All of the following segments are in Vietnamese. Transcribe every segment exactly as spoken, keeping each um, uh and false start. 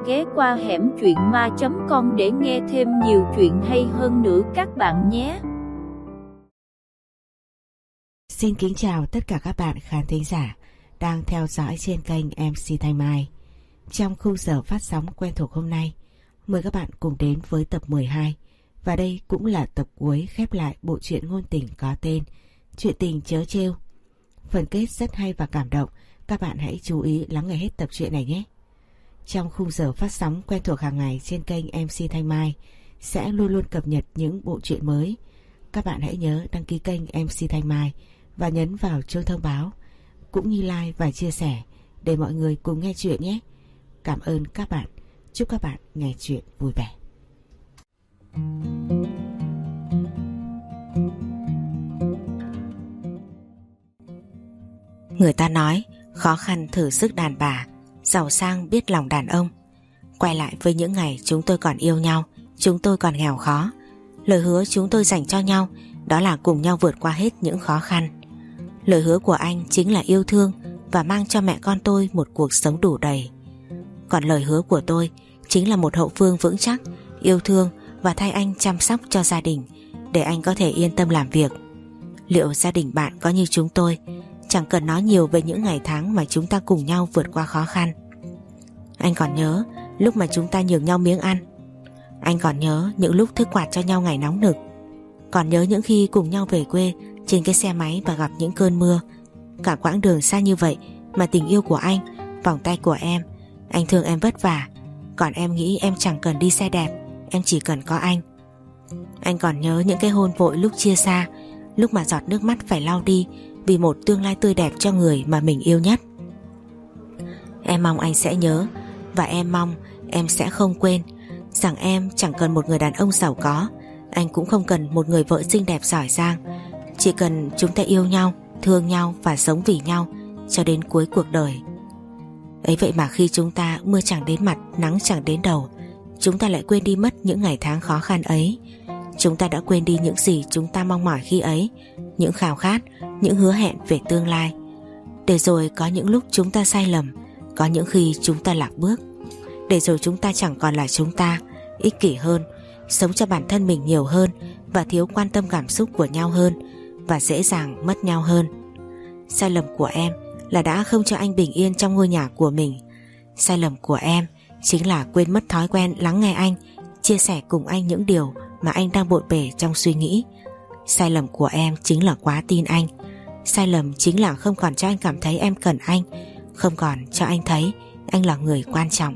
ghé qua hẻm truyện ma chấm com để nghe thêm nhiều chuyện hay hơn nữa các bạn nhé. Xin kính chào tất cả các bạn khán thính giả đang theo dõi trên kênh em xê Thanh Mai. Trong khung giờ phát sóng quen thuộc hôm nay, mời các bạn cùng đến với tập mười hai. Và đây cũng là tập cuối khép lại bộ truyện ngôn tình có tên Chuyện tình chớ trêu. Phần kết rất hay và cảm động, các bạn hãy chú ý lắng nghe hết tập truyện này nhé. Trong khung giờ phát sóng quen thuộc hàng ngày trên kênh em xê Thanh Mai sẽ luôn luôn cập nhật những bộ truyện mới. Các bạn hãy nhớ đăng ký kênh em xê Thanh Mai và nhấn vào chuông thông báo, cũng như like và chia sẻ để mọi người cùng nghe chuyện nhé. Cảm ơn các bạn. Chúc các bạn nghe chuyện vui vẻ. Người ta nói khó khăn thử sức đàn bà, giàu sang biết lòng đàn ông. Quay lại với những ngày chúng tôi còn yêu nhau, chúng tôi còn nghèo khó. Lời hứa chúng tôi dành cho nhau đó là cùng nhau vượt qua hết những khó khăn. Lời hứa của anh chính là yêu thương và mang cho mẹ con tôi một cuộc sống đủ đầy. Còn lời hứa của tôi chính là một hậu phương vững chắc, yêu thương và thay anh chăm sóc cho gia đình để anh có thể yên tâm làm việc. Liệu gia đình bạn có như chúng tôi, chẳng cần nói nhiều về những ngày tháng mà chúng ta cùng nhau vượt qua khó khăn. Anh còn nhớ lúc mà chúng ta nhường nhau miếng ăn. Anh còn nhớ những lúc thức quạt cho nhau ngày nóng nực. Còn nhớ những khi cùng nhau về quê trên cái xe máy và gặp những cơn mưa. Cả quãng đường xa như vậy mà tình yêu của anh, vòng tay của em, anh thương em vất vả. Còn em nghĩ em chẳng cần đi xe đẹp, em chỉ cần có anh. Anh còn nhớ những cái hôn vội lúc chia xa, lúc mà giọt nước mắt phải lau đi vì một tương lai tươi đẹp cho người mà mình yêu nhất. Em mong anh sẽ nhớ, và em mong em sẽ không quên rằng em chẳng cần một người đàn ông giàu có, anh cũng không cần một người vợ xinh đẹp giỏi giang. Chỉ cần chúng ta yêu nhau, thương nhau và sống vì nhau cho đến cuối cuộc đời. Ấy vậy mà khi chúng ta mưa chẳng đến mặt, nắng chẳng đến đầu, chúng ta lại quên đi mất những ngày tháng khó khăn ấy. Chúng ta đã quên đi những gì chúng ta mong mỏi khi ấy, những khao khát, những hứa hẹn về tương lai. Để rồi có những lúc chúng ta sai lầm, có những khi chúng ta lạc bước. Để rồi chúng ta chẳng còn là chúng ta, ích kỷ hơn, sống cho bản thân mình nhiều hơn và thiếu quan tâm cảm xúc của nhau hơn, và dễ dàng mất nhau hơn. Sai lầm của em là đã không cho anh bình yên trong ngôi nhà của mình. Sai lầm của em chính là quên mất thói quen lắng nghe anh, chia sẻ cùng anh những điều mà anh đang bộn bề trong suy nghĩ. Sai lầm của em chính là quá tin anh. Sai lầm chính là không còn cho anh cảm thấy em cần anh, không còn cho anh thấy anh là người quan trọng.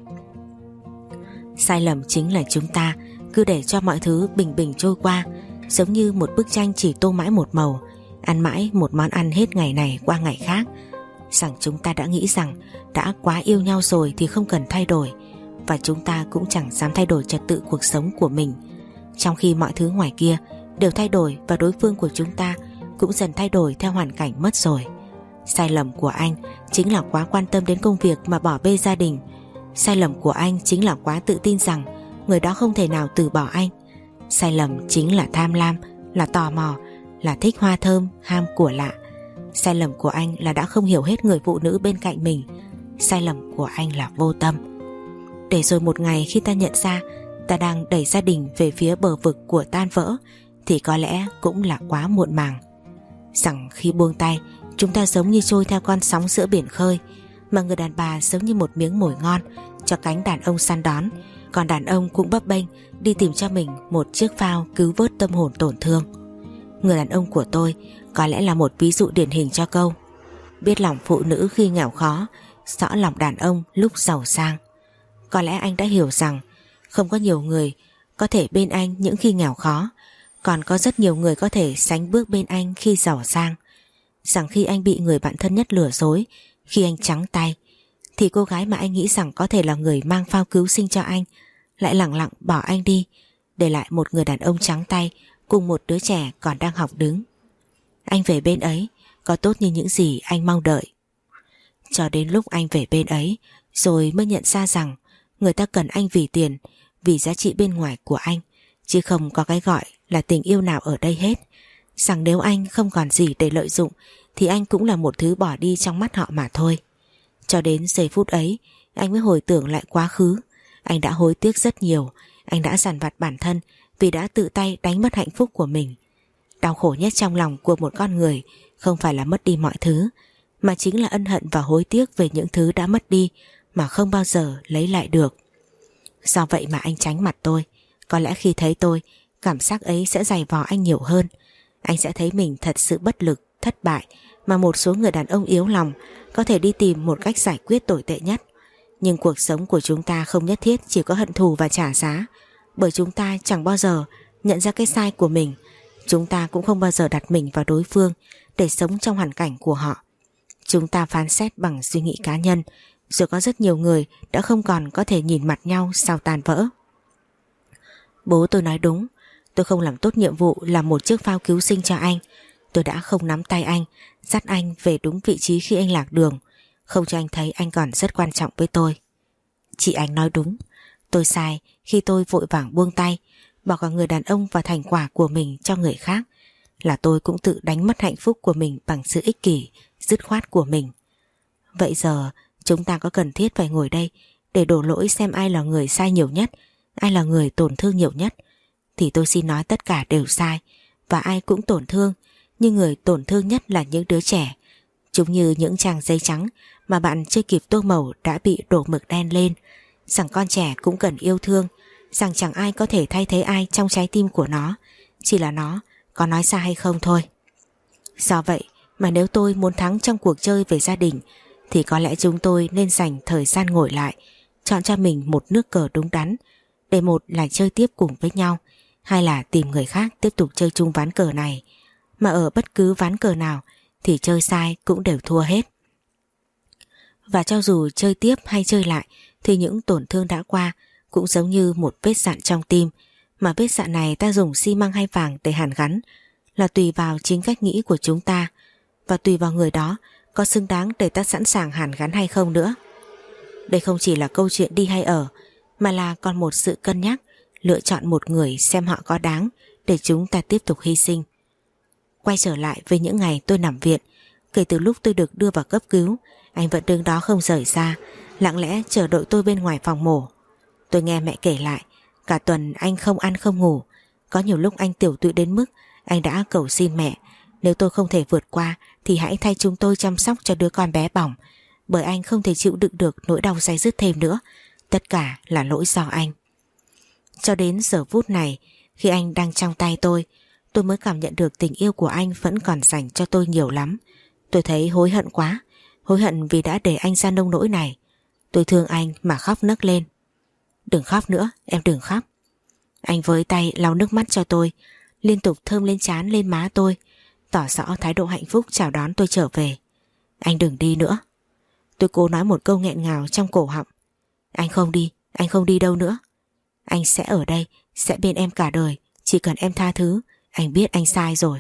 Sai lầm chính là chúng ta cứ để cho mọi thứ bình bình trôi qua, giống như một bức tranh chỉ tô mãi một màu, ăn mãi một món ăn hết ngày này qua ngày khác. Rằng chúng ta đã nghĩ rằng đã quá yêu nhau rồi thì không cần thay đổi, và chúng ta cũng chẳng dám thay đổi trật tự cuộc sống của mình, trong khi mọi thứ ngoài kia đều thay đổi và đối phương của chúng ta cũng dần thay đổi theo hoàn cảnh mất rồi. Sai lầm của anh chính là quá quan tâm đến công việc mà bỏ bê gia đình. Sai lầm của anh chính là quá tự tin rằng người đó không thể nào từ bỏ anh. Sai lầm chính là tham lam, là tò mò, là thích hoa thơm, ham của lạ. Sai lầm của anh là đã không hiểu hết người phụ nữ bên cạnh mình. Sai lầm của anh là vô tâm. Để rồi một ngày khi ta nhận ra ta đang đẩy gia đình về phía bờ vực của tan vỡ, thì có lẽ cũng là quá muộn màng. Rằng khi buông tay, chúng ta giống như trôi theo con sóng giữa biển khơi, mà người đàn bà giống như một miếng mồi ngon cho cánh đàn ông săn đón, còn đàn ông cũng bấp bênh đi tìm cho mình một chiếc phao cứu vớt tâm hồn tổn thương. Người đàn ông của tôi có lẽ là một ví dụ điển hình cho câu biết lòng phụ nữ khi nghèo khó, rõ lòng đàn ông lúc giàu sang. Có lẽ anh đã hiểu rằng không có nhiều người có thể bên anh những khi nghèo khó, còn có rất nhiều người có thể sánh bước bên anh khi giàu sang. Rằng khi anh bị người bạn thân nhất lừa dối, khi anh trắng tay, thì cô gái mà anh nghĩ rằng có thể là người mang phao cứu sinh cho anh lại lẳng lặng bỏ anh đi, để lại một người đàn ông trắng tay cùng một đứa trẻ còn đang học đứng. Anh về bên ấy có tốt như những gì anh mong đợi. Cho đến lúc anh về bên ấy rồi mới nhận ra rằng người ta cần anh vì tiền, vì giá trị bên ngoài của anh, chứ không có cái gọi là tình yêu nào ở đây hết. Rằng nếu anh không còn gì để lợi dụng thì anh cũng là một thứ bỏ đi trong mắt họ mà thôi. Cho đến giây phút ấy anh mới hồi tưởng lại quá khứ, Anh đã hối tiếc rất nhiều. Anh đã dằn vặt bản thân vì đã tự tay đánh mất hạnh phúc của mình. Đau khổ nhất trong lòng của một con người không phải là mất đi mọi thứ, mà chính là ân hận và hối tiếc về những thứ đã mất đi mà không bao giờ lấy lại được. Do vậy mà anh tránh mặt tôi. Có lẽ khi thấy tôi, cảm giác ấy sẽ dày vò anh nhiều hơn. Anh sẽ thấy mình thật sự bất lực, thất bại, mà một số người đàn ông yếu lòng có thể đi tìm một cách giải quyết tồi tệ nhất. Nhưng cuộc sống của chúng ta không nhất thiết chỉ có hận thù và trả giá, bởi chúng ta chẳng bao giờ nhận ra cái sai của mình. Chúng ta cũng không bao giờ đặt mình vào đối phương để sống trong hoàn cảnh của họ. Chúng ta phán xét bằng suy nghĩ cá nhân, rồi có rất nhiều người đã không còn có thể nhìn mặt nhau sau tan vỡ. Bố tôi nói đúng, tôi không làm tốt nhiệm vụ làm một chiếc phao cứu sinh cho anh. Tôi đã không nắm tay anh, dắt anh về đúng vị trí khi anh lạc đường, không cho anh thấy anh còn rất quan trọng với tôi. Chị Ánh nói đúng, tôi sai khi tôi vội vàng buông tay, bỏ cả người đàn ông và thành quả của mình cho người khác. Là tôi cũng tự đánh mất hạnh phúc của mình bằng sự ích kỷ, dứt khoát của mình. Vậy giờ chúng ta có cần thiết phải ngồi đây để đổ lỗi xem ai là người sai nhiều nhất, ai là người tổn thương nhiều nhất? Thì tôi xin nói tất cả đều sai, và ai cũng tổn thương, nhưng người tổn thương nhất là những đứa trẻ. Chúng như những trang giấy trắng mà bạn chưa kịp tô màu đã bị đổ mực đen lên. Rằng con trẻ cũng cần yêu thương, rằng chẳng ai có thể thay thế ai trong trái tim của nó, chỉ là nó có nói ra hay không thôi. Do vậy mà nếu tôi muốn thắng trong cuộc chơi về gia đình, thì có lẽ chúng tôi nên dành thời gian ngồi lại, chọn cho mình một nước cờ đúng đắn, để một là chơi tiếp cùng với nhau, hai là tìm người khác tiếp tục chơi chung ván cờ này. Mà ở bất cứ ván cờ nào thì chơi sai cũng đều thua hết. Và cho dù chơi tiếp hay chơi lại, thì những tổn thương đã qua cũng giống như một vết dạn trong tim, mà vết dạn này ta dùng xi măng hay vàng để hàn gắn là tùy vào chính cách nghĩ của chúng ta, và tùy vào người đó có xứng đáng để ta sẵn sàng hàn gắn hay không nữa. Đây không chỉ là câu chuyện đi hay ở, mà là còn một sự cân nhắc, lựa chọn một người xem họ có đáng để chúng ta tiếp tục hy sinh. Quay trở lại với những ngày tôi nằm viện, kể từ lúc tôi được đưa vào cấp cứu, anh vẫn đứng đó không rời ra, lặng lẽ chờ đợi tôi bên ngoài phòng mổ. Tôi nghe mẹ kể lại, cả tuần anh không ăn không ngủ. Có nhiều lúc anh tiểu tụy đến mức anh đã cầu xin mẹ, nếu tôi không thể vượt qua thì hãy thay chúng tôi chăm sóc cho đứa con bé bỏng, bởi anh không thể chịu đựng được nỗi đau day dứt thêm nữa. Tất cả là lỗi do anh. Cho đến giờ phút này, khi anh đang trong tay tôi, tôi mới cảm nhận được tình yêu của anh vẫn còn dành cho tôi nhiều lắm. Tôi thấy hối hận quá, hối hận vì đã để anh ra nông nỗi này. Tôi thương anh mà khóc nấc lên. Đừng khóc nữa, em đừng khóc. Anh với tay lau nước mắt cho tôi, liên tục thơm lên trán lên má tôi, tỏ rõ thái độ hạnh phúc chào đón tôi trở về. Anh đừng đi nữa. Tôi cố nói một câu nghẹn ngào trong cổ họng. Anh không đi, anh không đi đâu nữa. Anh sẽ ở đây, sẽ bên em cả đời, chỉ cần em tha thứ. Anh biết anh sai rồi.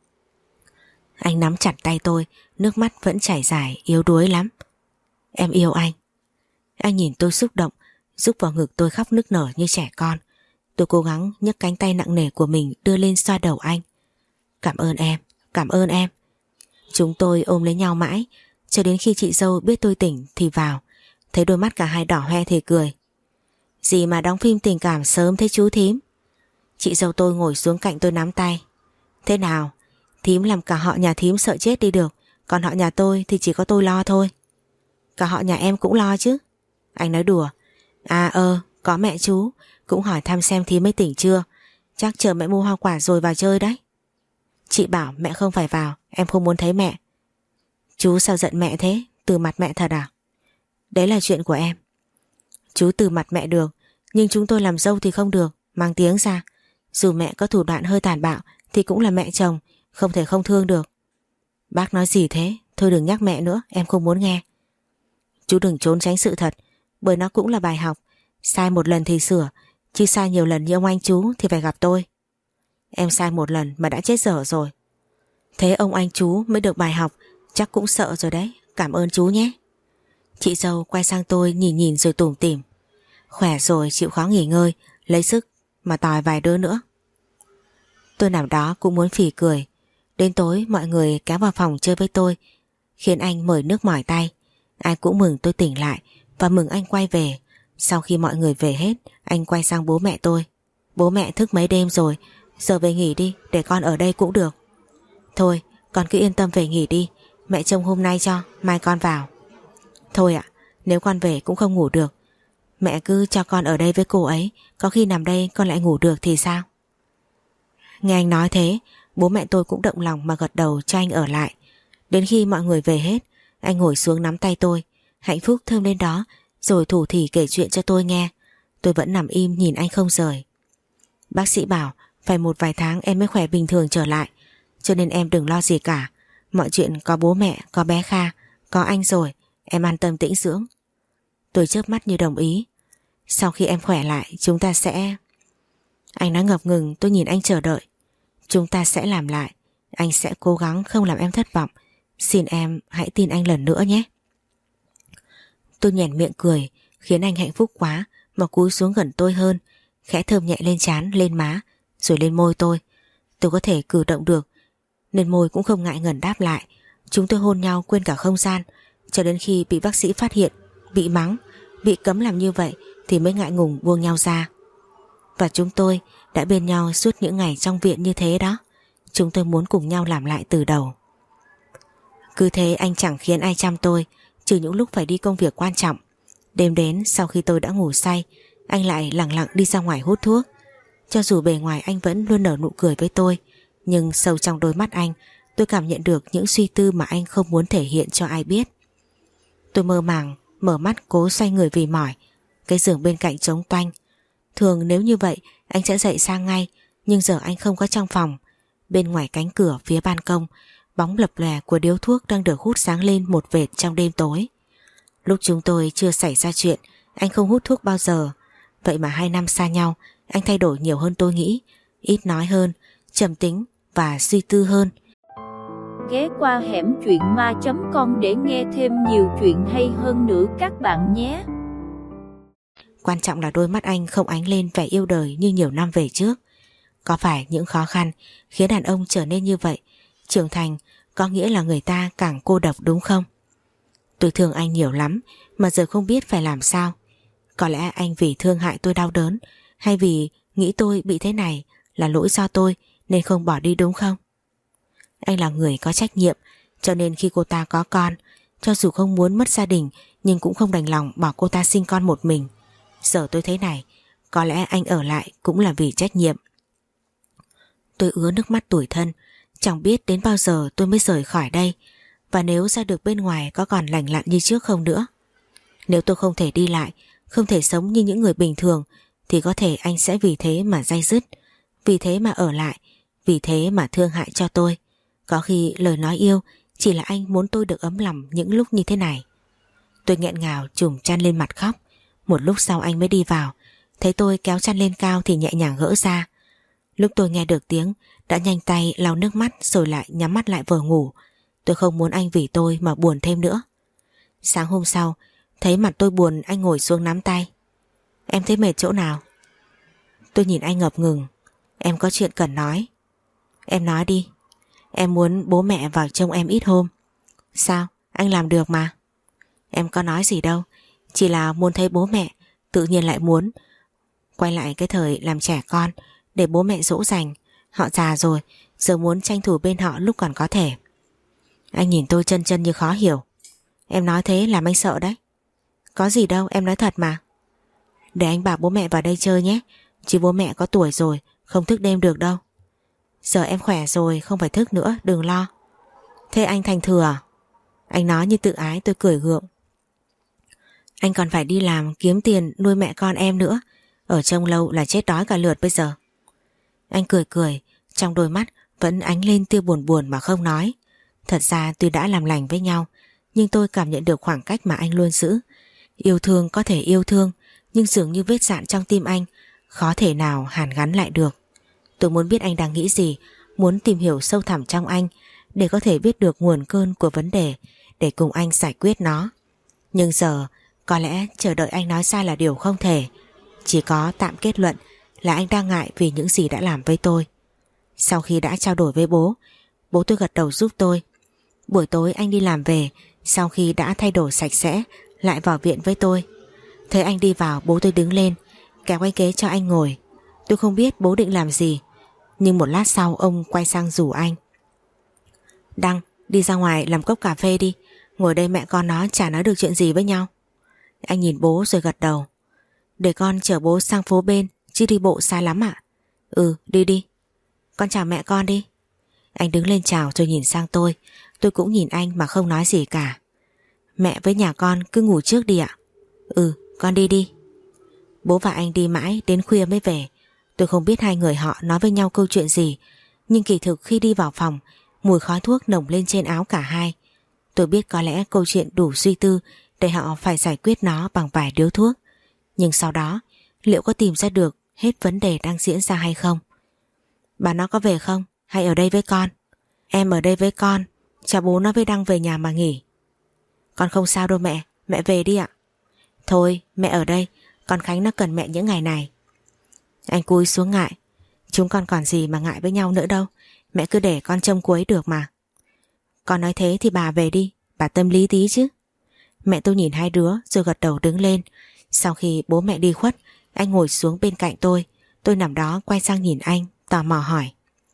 Anh nắm chặt tay tôi, nước mắt vẫn chảy dài, yếu đuối lắm. Em yêu anh. Anh nhìn tôi xúc động, rúc vào ngực tôi khóc nức nở như trẻ con. Tôi cố gắng nhấc cánh tay nặng nề của mình đưa lên xoa đầu anh. Cảm ơn em, cảm ơn em. Chúng tôi ôm lấy nhau mãi, cho đến khi chị dâu biết tôi tỉnh thì vào. Thấy đôi mắt cả hai đỏ hoe thì cười. Gì mà đóng phim tình cảm sớm thế chú thím. Chị dâu tôi ngồi xuống cạnh tôi nắm tay. Thế nào, thím làm cả họ nhà thím sợ chết đi được, còn họ nhà tôi thì chỉ có tôi lo thôi. Cả họ nhà em cũng lo chứ. Anh nói đùa. À ơ, có mẹ chú cũng hỏi thăm xem thím ấy tỉnh chưa, chắc chờ mẹ mua hoa quả rồi vào chơi đấy. Chị bảo mẹ không phải vào, em không muốn thấy mẹ. Chú sao giận mẹ thế, từ mặt mẹ thật à? Đấy là chuyện của em. Chú từ mặt mẹ được, nhưng chúng tôi làm dâu thì không được, mang tiếng ra. Dù mẹ có thủ đoạn hơi tàn bạo thì cũng là mẹ chồng, không thể không thương được. Bác nói gì thế, thôi đừng nhắc mẹ nữa, em không muốn nghe. Chú đừng trốn tránh sự thật, bởi nó cũng là bài học. Sai một lần thì sửa, chứ sai nhiều lần như ông anh chú thì phải gặp tôi. Em sai một lần mà đã chết dở rồi. Thế ông anh chú mới được bài học, chắc cũng sợ rồi đấy, cảm ơn chú nhé. Chị dâu quay sang tôi nhìn nhìn rồi tủm tỉm. Khỏe rồi, chịu khó nghỉ ngơi, lấy sức mà tòi vài đứa nữa. Tôi nằm đó cũng muốn phì cười. Đến tối mọi người kéo vào phòng chơi với tôi, khiến anh mời nước mỏi tay. Ai cũng mừng tôi tỉnh lại và mừng anh quay về. Sau khi mọi người về hết, anh quay sang bố mẹ tôi. Bố mẹ thức mấy đêm rồi, giờ về nghỉ đi, để con ở đây cũng được. Thôi, con cứ yên tâm về nghỉ đi, mẹ trông hôm nay cho, mai con vào. Thôi ạ, nếu con về cũng không ngủ được. Mẹ cứ cho con ở đây với cô ấy, có khi nằm đây con lại ngủ được thì sao? Nghe anh nói thế, bố mẹ tôi cũng động lòng mà gật đầu cho anh ở lại. Đến khi mọi người về hết, anh ngồi xuống nắm tay tôi, hạnh phúc thơm lên đó, rồi thủ thỉ kể chuyện cho tôi nghe. Tôi vẫn nằm im nhìn anh không rời. Bác sĩ bảo phải một vài tháng em mới khỏe bình thường trở lại, cho nên em đừng lo gì cả. Mọi chuyện có bố mẹ, có bé Kha, có anh rồi, em an tâm tĩnh dưỡng. Tôi chớp mắt như đồng ý. Sau khi em khỏe lại chúng ta sẽ... Anh nói ngập ngừng, tôi nhìn anh chờ đợi. Chúng ta sẽ làm lại, anh sẽ cố gắng không làm em thất vọng. Xin em hãy tin anh lần nữa nhé. Tôi nhoẻn miệng cười, khiến anh hạnh phúc quá mà cúi xuống gần tôi hơn, khẽ thơm nhẹ lên trán, lên má, rồi lên môi tôi. Tôi có thể cử động được nên môi cũng không ngại ngần đáp lại. Chúng tôi hôn nhau quên cả không gian, cho đến khi bị bác sĩ phát hiện, bị mắng, bị cấm làm như vậy thì mới ngại ngùng buông nhau ra. Và chúng tôi đã bên nhau suốt những ngày trong viện như thế đó. Chúng tôi muốn cùng nhau làm lại từ đầu. Cứ thế anh chẳng khiến ai chăm tôi, trừ những lúc phải đi công việc quan trọng. Đêm đến sau khi tôi đã ngủ say, anh lại lẳng lặng đi ra ngoài hút thuốc. Cho dù bề ngoài anh vẫn luôn nở nụ cười với tôi, nhưng sâu trong đôi mắt anh, tôi cảm nhận được những suy tư mà anh không muốn thể hiện cho ai biết. Tôi mơ màng, mở mắt cố xoay người vì mỏi. Cái giường bên cạnh trống toanh. Thường nếu như vậy anh sẽ dậy sang ngay, nhưng giờ anh không có trong phòng. Bên ngoài cánh cửa phía ban công, bóng lập lòe của điếu thuốc đang được hút sáng lên một vệt trong đêm tối. Lúc chúng tôi chưa xảy ra chuyện, anh không hút thuốc bao giờ. Vậy mà hai năm xa nhau, anh thay đổi nhiều hơn tôi nghĩ. Ít nói hơn, trầm tính và suy tư hơn. Ghé qua hẻm truyện ma chấm com để nghe thêm nhiều chuyện hay hơn nữa các bạn nhé. Quan trọng là đôi mắt anh không ánh lên vẻ yêu đời như nhiều năm về trước. Có phải những khó khăn khiến đàn ông trở nên như vậy? Trưởng thành có nghĩa là người ta càng cô độc đúng không? Tôi thương anh nhiều lắm mà giờ không biết phải làm sao. Có lẽ anh vì thương hại tôi đau đớn, hay vì nghĩ tôi bị thế này là lỗi do tôi nên không bỏ đi đúng không? Anh là người có trách nhiệm, cho nên khi cô ta có con, cho dù không muốn mất gia đình nhưng cũng không đành lòng bỏ cô ta sinh con một mình. Giờ tôi thế này, có lẽ anh ở lại cũng là vì trách nhiệm. Tôi ứa nước mắt tủi thân, chẳng biết đến bao giờ tôi mới rời khỏi đây, và nếu ra được bên ngoài có còn lành lặn như trước không nữa. Nếu tôi không thể đi lại, không thể sống như những người bình thường, thì có thể anh sẽ vì thế mà day dứt, vì thế mà ở lại, vì thế mà thương hại cho tôi. Có khi lời nói yêu chỉ là anh muốn tôi được ấm lòng những lúc như thế này. Tôi nghẹn ngào trùm chăn lên mặt khóc. Một lúc sau anh mới đi vào, thấy tôi kéo chăn lên cao thì nhẹ nhàng gỡ ra. Lúc tôi nghe được tiếng, đã nhanh tay lau nước mắt rồi lại nhắm mắt lại vờ ngủ. Tôi không muốn anh vì tôi mà buồn thêm nữa. Sáng hôm sau, thấy mặt tôi buồn, anh ngồi xuống nắm tay. Em thấy mệt chỗ nào? Tôi nhìn anh ngập ngừng. Em có chuyện cần nói. Em nói đi. Em muốn bố mẹ vào trông em ít hôm. Sao? Anh làm được mà. Em có nói gì đâu, chỉ là muốn thấy bố mẹ, tự nhiên lại muốn quay lại cái thời làm trẻ con để bố mẹ dỗ dành. Họ già rồi, giờ muốn tranh thủ bên họ lúc còn có thể. Anh nhìn tôi chân chân như khó hiểu. Em nói thế làm anh sợ đấy. Có gì đâu, em nói thật mà. Để anh bảo bố mẹ vào đây chơi nhé, chứ bố mẹ có tuổi rồi, không thức đêm được đâu. Giờ em khỏe rồi, không phải thức nữa, đừng lo. Thế anh thành thừa à? Anh nói như tự ái. Tôi cười gượng. Anh còn phải đi làm kiếm tiền nuôi mẹ con em nữa, ở trông lâu là chết đói cả lượt bây giờ. Anh cười cười, trong đôi mắt vẫn ánh lên tia buồn buồn mà không nói. Thật ra tuy đã làm lành với nhau, nhưng tôi cảm nhận được khoảng cách mà anh luôn giữ. Yêu thương có thể yêu thương, nhưng dường như vết dạn trong tim anh khó thể nào hàn gắn lại được. Tôi muốn biết anh đang nghĩ gì, muốn tìm hiểu sâu thẳm trong anh để có thể biết được nguồn cơn của vấn đề, để cùng anh giải quyết nó. Nhưng giờ có lẽ chờ đợi anh nói ra là điều không thể. Chỉ có tạm kết luận là anh đang ngại vì những gì đã làm với tôi. Sau khi đã trao đổi với bố, bố tôi gật đầu giúp tôi. Buổi tối anh đi làm về, sau khi đã thay đổi sạch sẽ, lại vào viện với tôi. Thấy anh đi vào, bố tôi đứng lên kéo cái ghế cho anh ngồi. Tôi không biết bố định làm gì, nhưng một lát sau ông quay sang rủ anh: Đăng, đi ra ngoài làm cốc cà phê đi, ngồi đây mẹ con nó chả nói được chuyện gì với nhau. Anh nhìn bố rồi gật đầu: Để con chở bố sang phố bên, chứ đi bộ xa lắm ạ. Ừ, đi đi. Con chào mẹ con đi. Anh đứng lên chào rồi nhìn sang tôi. Tôi cũng nhìn anh mà không nói gì cả. Mẹ với nhà con cứ ngủ trước đi ạ. Ừ, con đi đi. Bố và anh đi mãi đến khuya mới về. Tôi không biết hai người họ nói với nhau câu chuyện gì, nhưng kỳ thực khi đi vào phòng, mùi khói thuốc nồng lên trên áo cả hai. Tôi biết có lẽ câu chuyện đủ suy tư để họ phải giải quyết nó bằng vài điếu thuốc. Nhưng sau đó, liệu có tìm ra được hết vấn đề đang diễn ra hay không? Bà nó có về không? Hay ở đây với con? Em ở đây với con. Cha bố nó với Đăng về nhà mà nghỉ. Con không sao đâu mẹ. Mẹ về đi ạ. Thôi mẹ ở đây. Con Khánh nó cần mẹ những ngày này. Anh cúi xuống ngại. Chúng con còn gì mà ngại với nhau nữa đâu. Mẹ cứ để con trông cuối được mà. Con nói thế thì bà về đi. Bà tâm lý tí chứ. Mẹ tôi nhìn hai đứa rồi gật đầu đứng lên. Sau khi bố mẹ đi khuất, anh ngồi xuống bên cạnh tôi. Tôi nằm đó quay sang nhìn anh, tò mò hỏi: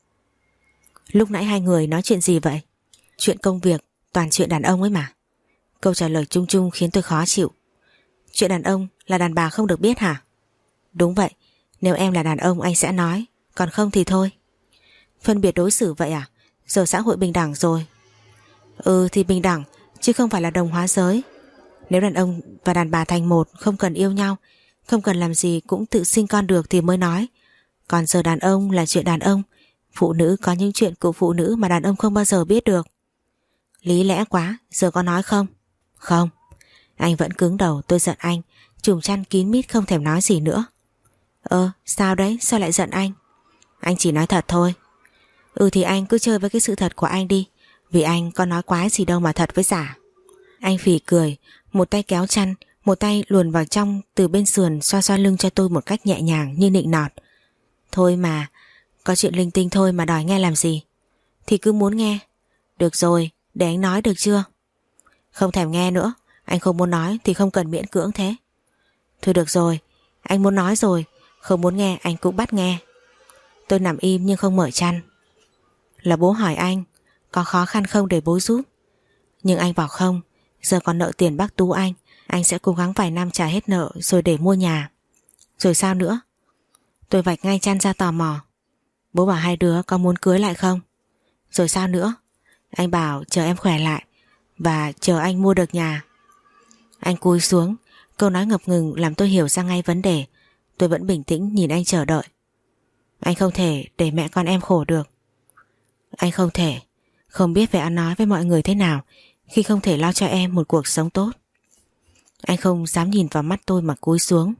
Lúc nãy hai người nói chuyện gì vậy? Chuyện công việc, toàn chuyện đàn ông ấy mà. Câu trả lời chung chung khiến tôi khó chịu. Chuyện đàn ông là đàn bà không được biết hả? Đúng vậy, nếu em là đàn ông anh sẽ nói, còn không thì thôi. Phân biệt đối xử vậy à? Giờ xã hội bình đẳng rồi. Ừ thì bình đẳng, chứ không phải là đồng hóa giới. Nếu đàn ông và đàn bà thành một, không cần yêu nhau, không cần làm gì cũng tự sinh con được thì mới nói. Còn giờ đàn ông là chuyện đàn ông, phụ nữ có những chuyện của phụ nữ mà đàn ông không bao giờ biết được. Lý lẽ quá, giờ có nói không? Không. Anh vẫn cứng đầu. Tôi giận anh, trùm chăn kín mít không thèm nói gì nữa. Ơ sao đấy, sao lại giận anh? Anh chỉ nói thật thôi. Ừ thì anh cứ chơi với cái sự thật của anh đi, vì anh có nói quái gì đâu mà thật với giả. Anh phì cười, một tay kéo chăn, một tay luồn vào trong từ bên sườn, xoa xoa lưng cho tôi một cách nhẹ nhàng như nịnh nọt. Thôi mà, có chuyện linh tinh thôi mà đòi nghe làm gì? Thì cứ muốn nghe. Được rồi, để anh nói được chưa? Không thèm nghe nữa. Anh không muốn nói thì không cần miễn cưỡng thế. Thôi được rồi, anh muốn nói rồi, không muốn nghe anh cũng bắt nghe. Tôi nằm im nhưng không mở chăn. Là bố hỏi anh có khó khăn không để bố giúp. Nhưng anh bảo không, giờ còn nợ tiền bác Tú anh. Anh sẽ cố gắng vài năm trả hết nợ rồi để mua nhà. Rồi sao nữa? Tôi vạch ngay chăn ra tò mò. Bố bảo hai đứa có muốn cưới lại không? Rồi sao nữa? Anh bảo chờ em khỏe lại và chờ anh mua được nhà. Anh cúi xuống, câu nói ngập ngừng làm tôi hiểu ra ngay vấn đề. Tôi vẫn bình tĩnh nhìn anh chờ đợi. Anh không thể để mẹ con em khổ được. Anh không thể, không biết phải ăn nói với mọi người thế nào khi không thể lo cho em một cuộc sống tốt. Anh không dám nhìn vào mắt tôi mà cúi xuống.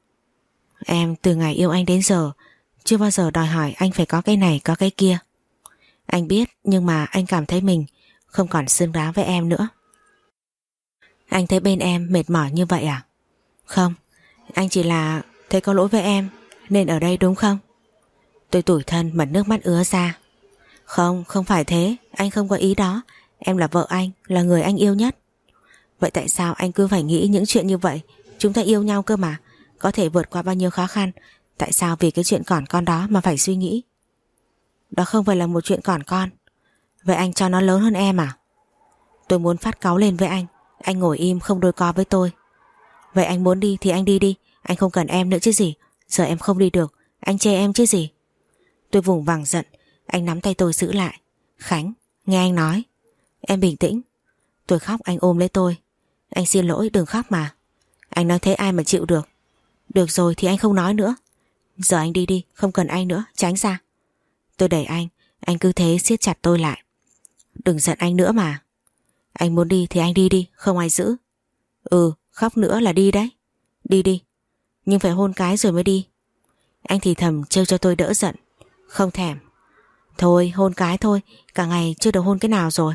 Em từ ngày yêu anh đến giờ chưa bao giờ đòi hỏi anh phải có cái này có cái kia. Anh biết, nhưng mà anh cảm thấy mình không còn xứng đáng với em nữa. Anh thấy bên em mệt mỏi như vậy à? Không, anh chỉ là thấy có lỗi với em nên ở đây đúng không? Tôi tủi thân mà nước mắt ứa ra. Không, không phải thế, anh không có ý đó. Em là vợ anh, là người anh yêu nhất. Vậy tại sao anh cứ phải nghĩ những chuyện như vậy? Chúng ta yêu nhau cơ mà, có thể vượt qua bao nhiêu khó khăn. Tại sao vì cái chuyện còn con đó mà phải suy nghĩ? Đó không phải là một chuyện còn con. Vậy anh cho nó lớn hơn em à? Tôi muốn phát cáu lên với anh. Anh ngồi im không đôi co với tôi. Vậy anh muốn đi thì anh đi đi. Anh không cần em nữa chứ gì. Giờ em không đi được, anh chê em chứ gì. Tôi vùng vằng giận. Anh nắm tay tôi giữ lại. Khánh, nghe anh nói. Em bình tĩnh. Tôi khóc, anh ôm lấy tôi. Anh xin lỗi, đừng khóc mà. Anh nói thế ai mà chịu được. Được rồi thì anh không nói nữa. Giờ anh đi đi, không cần anh nữa, tránh ra. Tôi đẩy anh. Anh cứ thế siết chặt tôi lại. Đừng giận anh nữa mà. Anh muốn đi thì anh đi đi, không ai giữ. Ừ, khóc nữa là đi đấy. Đi đi. Nhưng phải hôn cái rồi mới đi. Anh thì thầm trêu cho tôi đỡ giận. Không thèm. Thôi hôn cái thôi, cả ngày chưa được hôn cái nào rồi.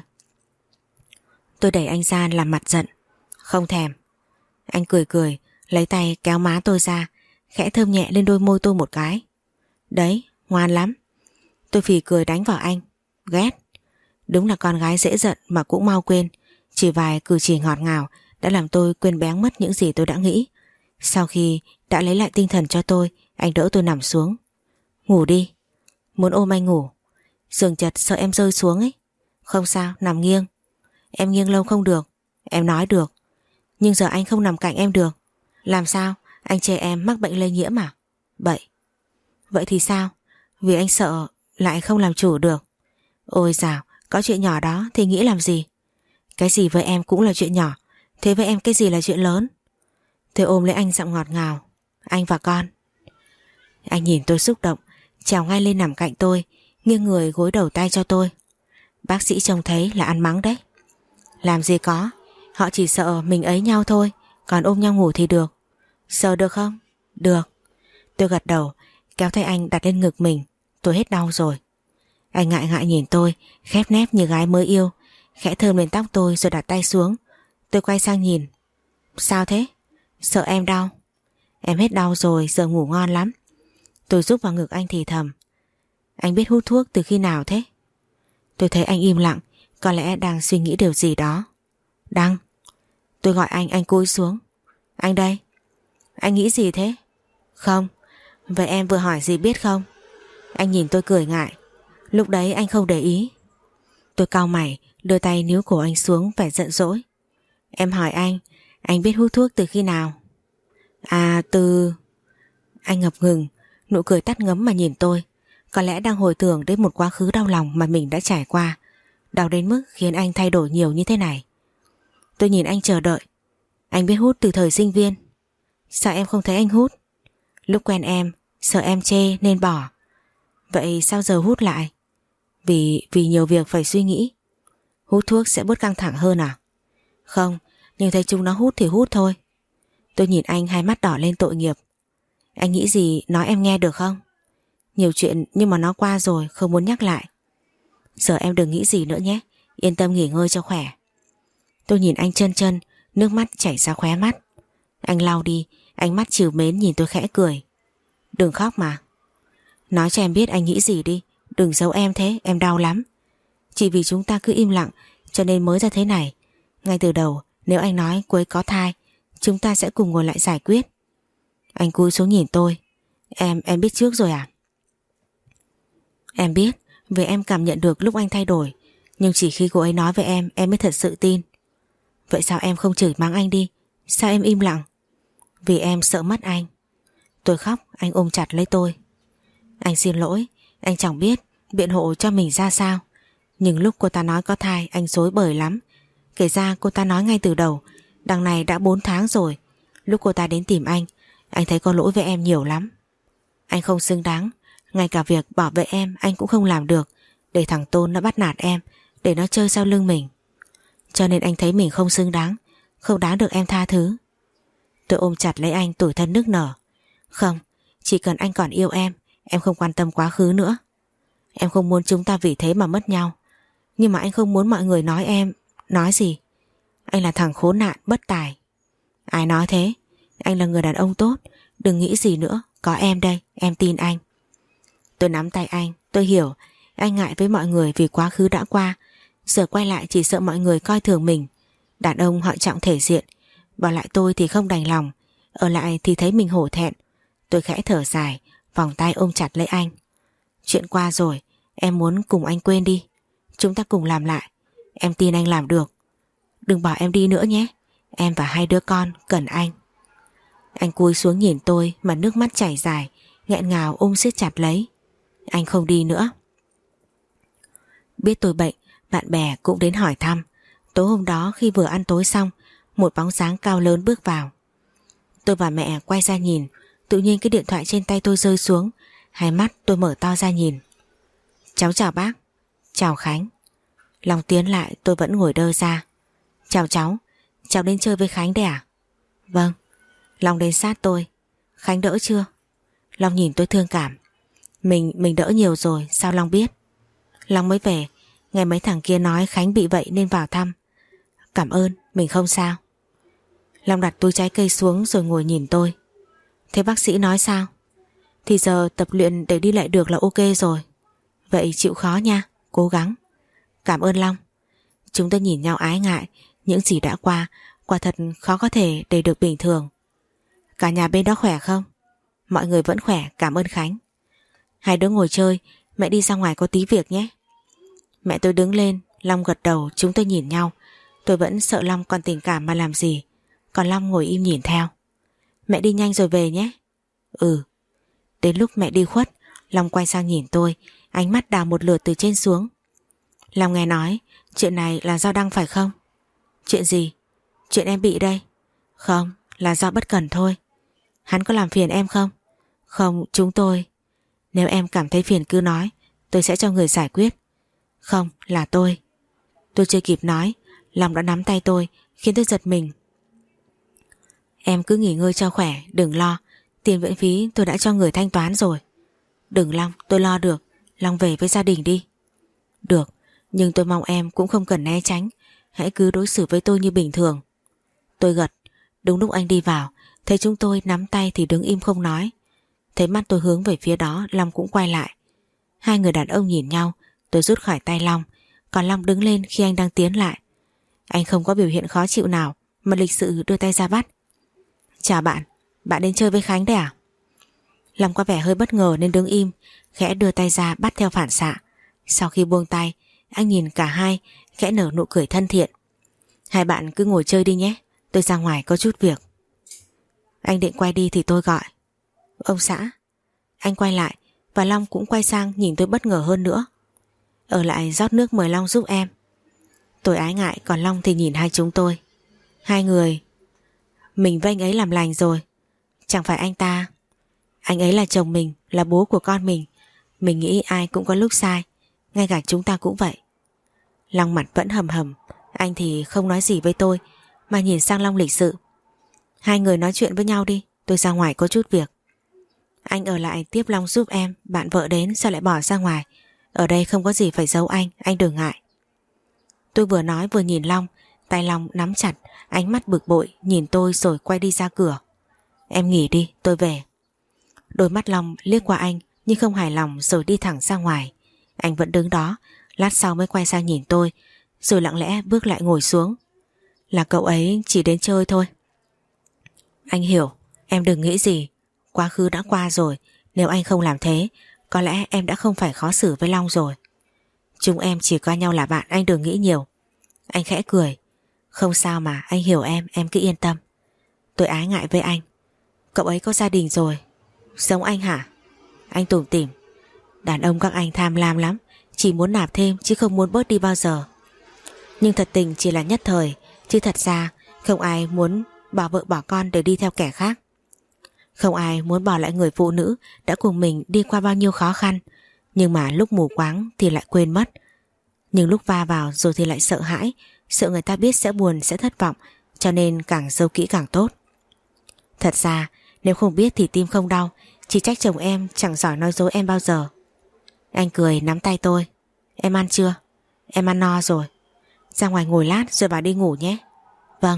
Tôi đẩy anh ra làm mặt giận. Không thèm. Anh cười cười, lấy tay kéo má tôi ra, khẽ thơm nhẹ lên đôi môi tôi một cái. Đấy, ngoan lắm. Tôi phì cười đánh vào anh. Ghét. Đúng là con gái dễ giận mà cũng mau quên. Chỉ vài cử chỉ ngọt ngào đã làm tôi quên béng mất những gì tôi đã nghĩ. Sau khi đã lấy lại tinh thần cho tôi, anh đỡ tôi nằm xuống. Ngủ đi. Muốn ôm anh ngủ. Giường chật sợ em rơi xuống ấy. Không sao, nằm nghiêng. Em nghiêng lâu không được. Em nói được. Nhưng giờ anh không nằm cạnh em được. Làm sao? Anh chê em mắc bệnh lây nhiễm à? Bậy. Vậy thì sao? Vì anh sợ lại không làm chủ được. Ôi dào, có chuyện nhỏ đó thì nghĩ làm gì? Cái gì với em cũng là chuyện nhỏ. Thế với em cái gì là chuyện lớn? Tôi ôm lấy anh giọng ngọt ngào. Anh và con. Anh nhìn tôi xúc động, trèo ngay lên nằm cạnh tôi, nghiêng người gối đầu tay cho tôi. Bác sĩ trông thấy là ăn mắng đấy. Làm gì có, họ chỉ sợ mình ấy nhau thôi, còn ôm nhau ngủ thì được. Sợ được không? Được. Tôi gật đầu, kéo tay anh đặt lên ngực mình. Tôi hết đau rồi. Anh ngại ngại nhìn tôi, khép nép như gái mới yêu, khẽ thơm lên tóc tôi rồi đặt tay xuống. Tôi quay sang nhìn. Sao thế? Sợ em đau? Em hết đau rồi, giờ ngủ ngon lắm. Tôi rúc vào ngực anh thì thầm. Anh biết hút thuốc từ khi nào thế? Tôi thấy anh im lặng, có lẽ đang suy nghĩ điều gì đó. Đăng. Tôi gọi anh, anh cúi xuống. Anh đây. Anh nghĩ gì thế? Không. Vậy em vừa hỏi gì biết không? Anh nhìn tôi cười ngại. Lúc đấy anh không để ý. Tôi cau mày, đưa tay níu cổ anh xuống vẻ giận dỗi. Em hỏi anh, anh biết hút thuốc từ khi nào? À từ... Anh ngập ngừng, nụ cười tắt ngấm mà nhìn tôi. Có lẽ đang hồi tưởng đến một quá khứ đau lòng mà mình đã trải qua. Đau đến mức khiến anh thay đổi nhiều như thế này. Tôi nhìn anh chờ đợi. Anh biết hút từ thời sinh viên. Sao em không thấy anh hút? Lúc quen em, sợ em chê nên bỏ. Vậy sao giờ hút lại? Vì vì nhiều việc phải suy nghĩ. Hút thuốc sẽ bớt căng thẳng hơn à? Không, nhưng thấy chúng nó hút thì hút thôi. Tôi nhìn anh hai mắt đỏ lên tội nghiệp. Anh nghĩ gì nói em nghe được không? Nhiều chuyện nhưng mà nó qua rồi, không muốn nhắc lại. Giờ em đừng nghĩ gì nữa nhé, yên tâm nghỉ ngơi cho khỏe. Tôi nhìn anh chân chân, nước mắt chảy ra khóe mắt. Anh lau đi, ánh mắt trìu mến nhìn tôi khẽ cười. Đừng khóc mà. Nói cho em biết anh nghĩ gì đi, đừng giấu em thế, em đau lắm. Chỉ vì chúng ta cứ im lặng cho nên mới ra thế này. Ngay từ đầu, nếu anh nói cô ấy có thai, chúng ta sẽ cùng ngồi lại giải quyết. Anh cúi xuống nhìn tôi. Em, em biết trước rồi à? Em biết, vì em cảm nhận được lúc anh thay đổi. Nhưng chỉ khi cô ấy nói với em, em mới thật sự tin. Vậy sao em không chửi mắng anh đi? Sao em im lặng? Vì em sợ mất anh. Tôi khóc, anh ôm chặt lấy tôi. Anh xin lỗi, anh chẳng biết biện hộ cho mình ra sao. Nhưng lúc cô ta nói có thai, anh rối bời lắm. Kể ra cô ta nói ngay từ đầu, đằng này đã bốn tháng rồi. Lúc cô ta đến tìm anh, anh thấy có lỗi với em nhiều lắm. Anh không xứng đáng. Ngay cả việc bảo vệ em anh cũng không làm được. Để thằng Tôn nó bắt nạt em, để nó chơi sau lưng mình. Cho nên anh thấy mình không xứng đáng, không đáng được em tha thứ. Tôi ôm chặt lấy anh tủi thân nức nở. Không, chỉ cần anh còn yêu em, em không quan tâm quá khứ nữa. Em không muốn chúng ta vì thế mà mất nhau. Nhưng mà anh không muốn mọi người nói em. Nói gì? Anh là thằng khốn nạn, bất tài. Ai nói thế? Anh là người đàn ông tốt. Đừng nghĩ gì nữa, có em đây, em tin anh. Tôi nắm tay anh, tôi hiểu anh ngại với mọi người vì quá khứ đã qua. Giờ quay lại chỉ sợ mọi người coi thường mình. Đàn ông họ trọng thể diện. Bỏ lại tôi thì không đành lòng, ở lại thì thấy mình hổ thẹn. Tôi khẽ thở dài, vòng tay ôm chặt lấy anh. Chuyện qua rồi, em muốn cùng anh quên đi. Chúng ta cùng làm lại. Em tin anh làm được. Đừng bỏ em đi nữa nhé. Em và hai đứa con cần anh. Anh cúi xuống nhìn tôi mà nước mắt chảy dài, nghẹn ngào ôm siết chặt lấy. Anh không đi nữa. Biết tôi bệnh, bạn bè cũng đến hỏi thăm. Tối hôm đó khi vừa ăn tối xong, một bóng dáng cao lớn bước vào. Tôi và mẹ quay ra nhìn. Tự nhiên cái điện thoại trên tay tôi rơi xuống. Hai mắt tôi mở to ra nhìn. Cháu chào bác. Chào Khánh. Long tiến lại, tôi vẫn ngồi đơ ra. Chào cháu. Cháu đến chơi với Khánh đây à? Vâng. Long đến sát tôi. Khánh đỡ chưa? Long nhìn tôi thương cảm. Mình, mình đỡ nhiều rồi, sao Long biết? Long mới về, ngày mấy thằng kia nói Khánh bị vậy nên vào thăm. Cảm ơn, mình không sao. Long đặt túi trái cây xuống rồi ngồi nhìn tôi. Thế bác sĩ nói sao? Thì giờ tập luyện để đi lại được là ok rồi. Vậy chịu khó nha, cố gắng. Cảm ơn Long. Chúng tôi nhìn nhau ái ngại. Những gì đã qua, quả thật khó có thể để được bình thường. Cả nhà bên đó khỏe không? Mọi người vẫn khỏe, cảm ơn Khánh. Hai đứa ngồi chơi, mẹ đi ra ngoài có tí việc nhé. Mẹ tôi đứng lên, Long gật đầu, chúng tôi nhìn nhau. Tôi vẫn sợ Long còn tình cảm mà làm gì, còn Long ngồi im nhìn theo. Mẹ đi nhanh rồi về nhé. Ừ. Đến lúc mẹ đi khuất, Long quay sang nhìn tôi, ánh mắt đào một lượt từ trên xuống. Long nghe nói chuyện này là do Đăng phải không? Chuyện gì? Chuyện em bị đây. Không, là do bất cẩn thôi. Hắn có làm phiền em không? Không, chúng tôi. Nếu em cảm thấy phiền cứ nói, tôi sẽ cho người giải quyết. Không, là tôi. Tôi chưa kịp nói, Long đã nắm tay tôi, khiến tôi giật mình. Em cứ nghỉ ngơi cho khỏe, đừng lo. Tiền viện phí tôi đã cho người thanh toán rồi. Đừng Long, tôi lo được. Long về với gia đình đi. Được, nhưng tôi mong em cũng không cần né tránh. Hãy cứ đối xử với tôi như bình thường. Tôi gật. Đúng lúc anh đi vào, thấy chúng tôi nắm tay thì đứng im không nói. Thấy mắt tôi hướng về phía đó, Long cũng quay lại. Hai người đàn ông nhìn nhau. Tôi rút khỏi tay Long, còn Long đứng lên khi anh đang tiến lại. Anh không có biểu hiện khó chịu nào, mà lịch sự đưa tay ra bắt. Chào bạn, bạn đến chơi với Khánh đấy à? Long có vẻ hơi bất ngờ nên đứng im, khẽ đưa tay ra bắt theo phản xạ. Sau khi buông tay, anh nhìn cả hai, khẽ nở nụ cười thân thiện. Hai bạn cứ ngồi chơi đi nhé, tôi ra ngoài có chút việc. Anh định quay đi thì tôi gọi. Ông xã. Anh quay lại, và Long cũng quay sang nhìn tôi bất ngờ hơn nữa. Ở lại rót nước mời Long giúp em. Tôi ái ngại, còn Long thì nhìn hai chúng tôi. Hai người. Mình với anh ấy làm lành rồi. Chẳng phải anh ta. Anh ấy là chồng mình, là bố của con mình. Mình nghĩ ai cũng có lúc sai, ngay cả chúng ta cũng vậy. Long mặt vẫn hầm hầm. Anh thì không nói gì với tôi, mà nhìn sang Long lịch sự. Hai người nói chuyện với nhau đi, tôi ra ngoài có chút việc. Anh ở lại tiếp Long giúp em. Bạn vợ đến sao lại bỏ ra ngoài? Ở đây không có gì phải giấu anh, anh đừng ngại. Tôi vừa nói vừa nhìn Long. Tay Long nắm chặt, ánh mắt bực bội nhìn tôi rồi quay đi ra cửa. Em nghỉ đi, tôi về. Đôi mắt Long liếc qua anh nhưng không hài lòng rồi đi thẳng ra ngoài. Anh vẫn đứng đó, lát sau mới quay sang nhìn tôi, rồi lặng lẽ bước lại ngồi xuống. Là cậu ấy chỉ đến chơi thôi. Anh hiểu, em đừng nghĩ gì. Quá khứ đã qua rồi, nếu anh không làm thế, có lẽ em đã không phải khó xử với Long rồi. Chúng em chỉ coi nhau là bạn, anh đừng nghĩ nhiều. Anh khẽ cười. Không sao mà, anh hiểu em, em cứ yên tâm. Tôi ái ngại với anh. Cậu ấy có gia đình rồi. Giống anh hả? Anh tủm tỉm. Đàn ông các anh tham lam lắm, chỉ muốn nạp thêm chứ không muốn bớt đi bao giờ. Nhưng thật tình chỉ là nhất thời, chứ thật ra không ai muốn bỏ vợ bỏ con để đi theo kẻ khác. Không ai muốn bỏ lại người phụ nữ đã cùng mình đi qua bao nhiêu khó khăn, nhưng mà lúc mù quáng thì lại quên mất. Nhưng lúc va vào rồi thì lại sợ hãi, sợ người ta biết sẽ buồn, sẽ thất vọng, cho nên càng giấu kỹ càng tốt. Thật ra nếu không biết thì tim không đau, chỉ trách chồng em chẳng giỏi nói dối em bao giờ. Anh cười nắm tay tôi. Em ăn chưa? Em ăn no rồi. Ra ngoài ngồi lát rồi bà đi ngủ nhé. Vâng.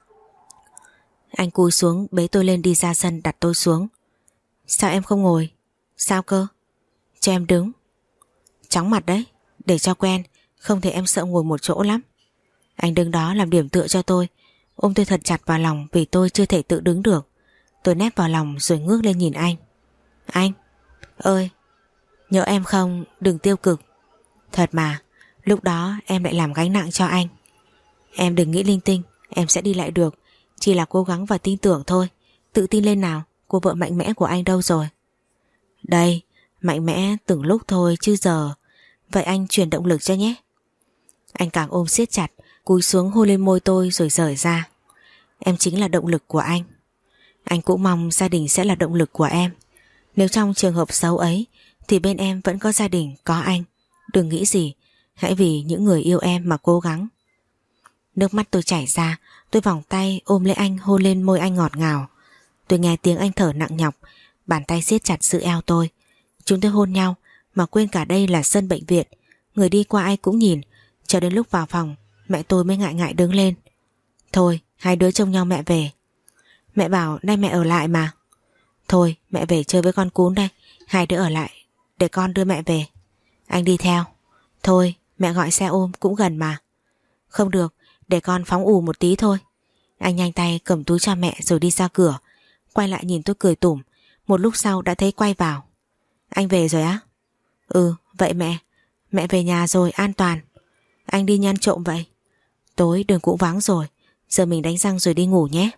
Anh cúi xuống bế tôi lên đi ra sân đặt tôi xuống. Sao em không ngồi? Sao cơ? Cho em đứng. Chóng mặt đấy, để cho quen, không thể em sợ ngồi một chỗ lắm. Anh đứng đó làm điểm tựa cho tôi, ôm tôi thật chặt vào lòng vì tôi chưa thể tự đứng được. Tôi nép vào lòng rồi ngước lên nhìn anh. Anh ơi, nhớ em không? Đừng tiêu cực. Thật mà, lúc đó em lại làm gánh nặng cho anh. Em đừng nghĩ linh tinh, em sẽ đi lại được. Chỉ là cố gắng và tin tưởng thôi. Tự tin lên nào, cô vợ mạnh mẽ của anh đâu rồi? Đây, mạnh mẽ từng lúc thôi chứ giờ. Vậy anh truyền động lực cho nhé. Anh càng ôm siết chặt, cúi xuống hôn lên môi tôi rồi rời ra. Em chính là động lực của anh. Anh cũng mong gia đình sẽ là động lực của em. Nếu trong trường hợp xấu ấy thì bên em vẫn có gia đình, có anh. Đừng nghĩ gì, hãy vì những người yêu em mà cố gắng. Nước mắt tôi chảy ra, tôi vòng tay ôm lấy anh, hôn lên môi anh ngọt ngào. Tôi nghe tiếng anh thở nặng nhọc, bàn tay siết chặt giữ eo tôi. Chúng tôi hôn nhau mà quên cả đây là sân bệnh viện. Người đi qua ai cũng nhìn. Cho đến lúc vào phòng, mẹ tôi mới ngại ngại đứng lên. Thôi, hai đứa trông nhau mẹ về. Mẹ bảo nay mẹ ở lại mà. Thôi, mẹ về chơi với con cún đây. Hai đứa ở lại, để con đưa mẹ về. Anh đi theo. Thôi, mẹ gọi xe ôm cũng gần mà. Không được, để con phóng ù một tí thôi. Anh nhanh tay cầm túi cho mẹ rồi đi ra cửa. quay lại nhìn tôi cười tủm. Một lúc sau đã thấy quay vào. Anh về rồi á? Ừ, vậy mẹ? Mẹ về nhà rồi, an toàn. Anh đi ăn trộm vậy? Tối đường cũng vắng rồi, giờ mình đánh răng rồi đi ngủ nhé.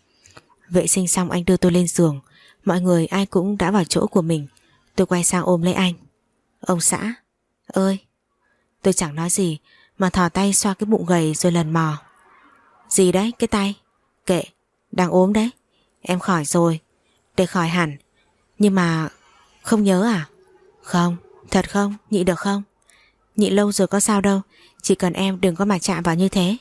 Vệ sinh xong anh đưa tôi lên giường. Mọi người ai cũng đã vào chỗ của mình. Tôi quay sang ôm lấy anh. Ông xã ơi. Tôi chẳng nói gì mà thò tay xoa cái bụng gầy rồi lần mò. Gì đấy cái tay? Kệ, đang ốm đấy. Em khỏi rồi. Để khỏi hẳn. Nhưng mà không nhớ à? Không, thật không, nhịn được không? Nhịn lâu rồi có sao đâu. Chỉ cần em đừng có mà chạm vào như thế.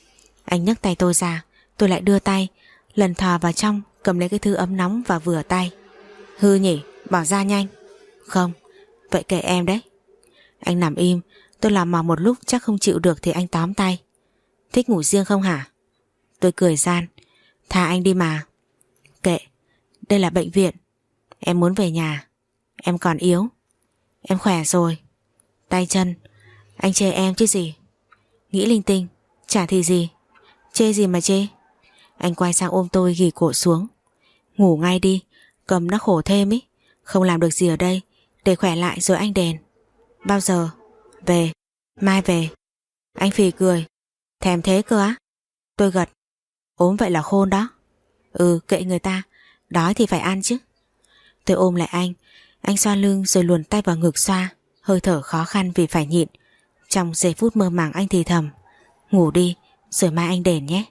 Anh nhấc tay tôi ra. Tôi lại đưa tay, lần thò vào trong, cầm lấy cái thứ ấm nóng và vừa tay. Hư nhỉ, bỏ ra nhanh. Không, vậy kệ em đấy. Anh nằm im. Tôi làm mò một lúc chắc không chịu được thì anh tóm tay. Thích ngủ riêng không hả? Tôi cười gian. Thà anh đi mà. Kệ, đây là bệnh viện. Em muốn về nhà. Em còn yếu. Em khỏe rồi. Tay chân. Anh chê em chứ gì. Nghĩ linh tinh. Chả thì gì. Chê gì mà chê. Anh quay sang ôm tôi ghì cổ xuống. Ngủ ngay đi. Cầm nó khổ thêm ý. Không làm được gì ở đây. Để khỏe lại rồi anh đền. Bao giờ? Về. Mai về. Anh phì cười. Thèm thế cơ á? Tôi gật. Ốm vậy là khôn đó. Ừ, kệ người ta. Đói thì phải ăn chứ. Tôi ôm lại anh. Anh xoa lưng rồi luồn tay vào ngực xoa. Hơi thở khó khăn vì phải nhịn. Trong giây phút mơ màng anh thì thầm. Ngủ đi, rồi mai anh đền nhé.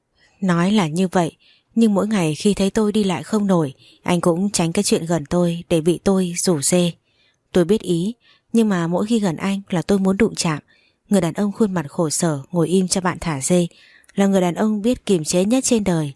Nói là như vậy, nhưng mỗi ngày khi thấy tôi đi lại không nổi, anh cũng tránh cái chuyện gần tôi để bị tôi rủ rê. Tôi biết ý, nhưng mà mỗi khi gần anh là tôi muốn đụng chạm. Người đàn ông khuôn mặt khổ sở ngồi im cho bạn thả dê là người đàn ông biết kiềm chế nhất trên đời.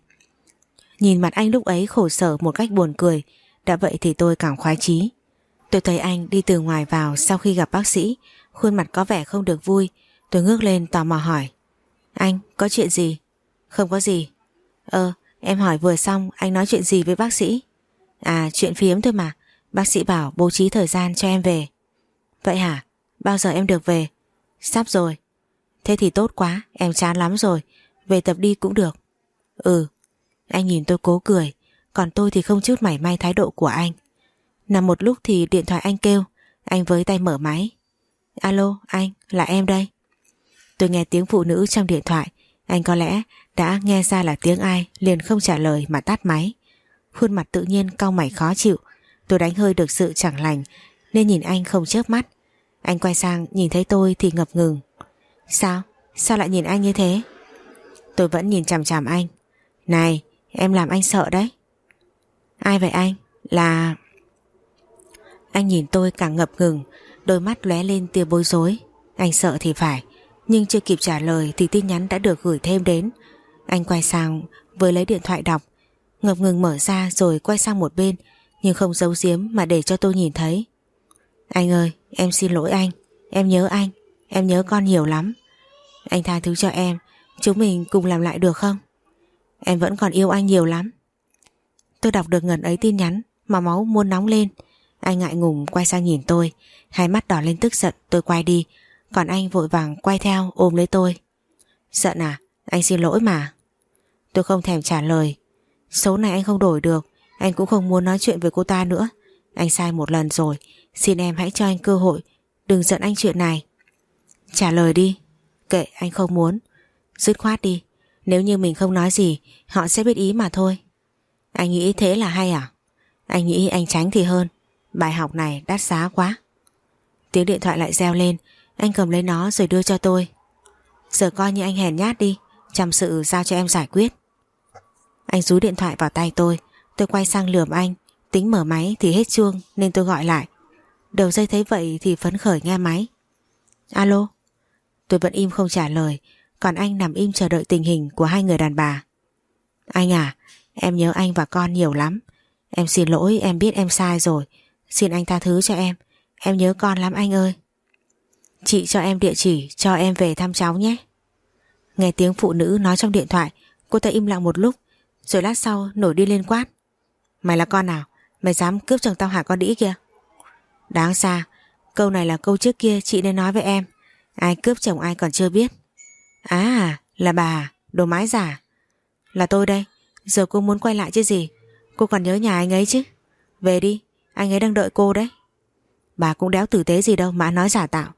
Nhìn mặt anh lúc ấy khổ sở một cách buồn cười, đã vậy thì tôi càng khoái chí. Tôi thấy anh đi từ ngoài vào sau khi gặp bác sĩ, khuôn mặt có vẻ không được vui. Tôi ngước lên tò mò hỏi. Anh, có chuyện gì? Không có gì. Ờ, em hỏi vừa xong anh nói chuyện gì với bác sĩ? À, chuyện phiếm thôi mà. Bác sĩ bảo bố trí thời gian cho em về. Vậy hả? Bao giờ em được về? Sắp rồi. Thế thì tốt quá, em chán lắm rồi. Về tập đi cũng được. Ừ. Anh nhìn tôi cố cười, còn tôi thì không chút mảy may thái độ của anh. Nằm một lúc thì điện thoại anh kêu. Anh với tay mở máy. Alo, anh, là em đây. Tôi nghe tiếng phụ nữ trong điện thoại. Anh có lẽ đã nghe ra là tiếng ai, liền không trả lời mà tắt máy. Khuôn mặt tự nhiên cau mày khó chịu. Tôi đánh hơi được sự chẳng lành nên nhìn anh không chớp mắt. Anh quay sang nhìn thấy tôi thì ngập ngừng. Sao? Sao lại nhìn anh như thế? Tôi vẫn nhìn chằm chằm anh. Này, em làm anh sợ đấy. Ai vậy anh? Là... Anh nhìn tôi càng ngập ngừng, đôi mắt lóe lên tia bối rối. Anh sợ thì phải, nhưng chưa kịp trả lời thì tin nhắn đã được gửi thêm đến. Anh quay sang vừa lấy điện thoại đọc, ngập ngừng mở ra rồi quay sang một bên, nhưng không giấu giếm mà để cho tôi nhìn thấy. Anh ơi, em xin lỗi anh. Em nhớ anh. Em nhớ con nhiều lắm. Anh tha thứ cho em. Chúng mình cùng làm lại được không? Em vẫn còn yêu anh nhiều lắm. Tôi đọc được ngần ấy tin nhắn mà máu muốn nóng lên. Anh ngại ngùng quay sang nhìn tôi, hai mắt đỏ lên tức giận. Tôi quay đi, còn anh vội vàng quay theo ôm lấy tôi. Giận à? Anh xin lỗi mà. Tôi không thèm trả lời. Số này anh không đổi được. Anh cũng không muốn nói chuyện với cô ta nữa. Anh sai một lần rồi. Xin em hãy cho anh cơ hội. Đừng giận anh chuyện này. Trả lời đi. Kệ, anh không muốn. Dứt khoát đi. Nếu như mình không nói gì, họ sẽ biết ý mà thôi. Anh nghĩ thế là hay à? Anh nghĩ anh tránh thì hơn. Bài học này đắt giá quá. Tiếng điện thoại lại reo lên. Anh cầm lấy nó rồi đưa cho tôi. Giờ coi như anh hèn nhát đi, chăm sự giao cho em giải quyết. Anh dúi điện thoại vào tay tôi. Tôi quay sang lườm anh. Tính mở máy thì hết chuông nên tôi gọi lại. Đầu dây thấy vậy thì phấn khởi nghe máy. Alo. Tôi vẫn im không trả lời, còn anh nằm im chờ đợi tình hình của hai người đàn bà. Anh à, em nhớ anh và con nhiều lắm. Em xin lỗi, em biết em sai rồi. Xin anh tha thứ cho em. Em nhớ con lắm anh ơi. Chị cho em địa chỉ cho em về thăm cháu nhé. Nghe tiếng phụ nữ nói trong điện thoại, cô ta im lặng một lúc, rồi lát sau nổi đi lên quát. Mày là con nào? Mày dám cướp chồng tao hả con đĩ kia? Đáng xa. Câu này là câu trước kia chị nên nói với em. Ai cướp chồng ai còn chưa biết. À, là bà, đồ mái giả. Là tôi đây. Giờ cô muốn quay lại chứ gì? Cô còn nhớ nhà anh ấy chứ? Về đi, anh ấy đang đợi cô đấy. Bà cũng đéo tử tế gì đâu mà nói giả tạo.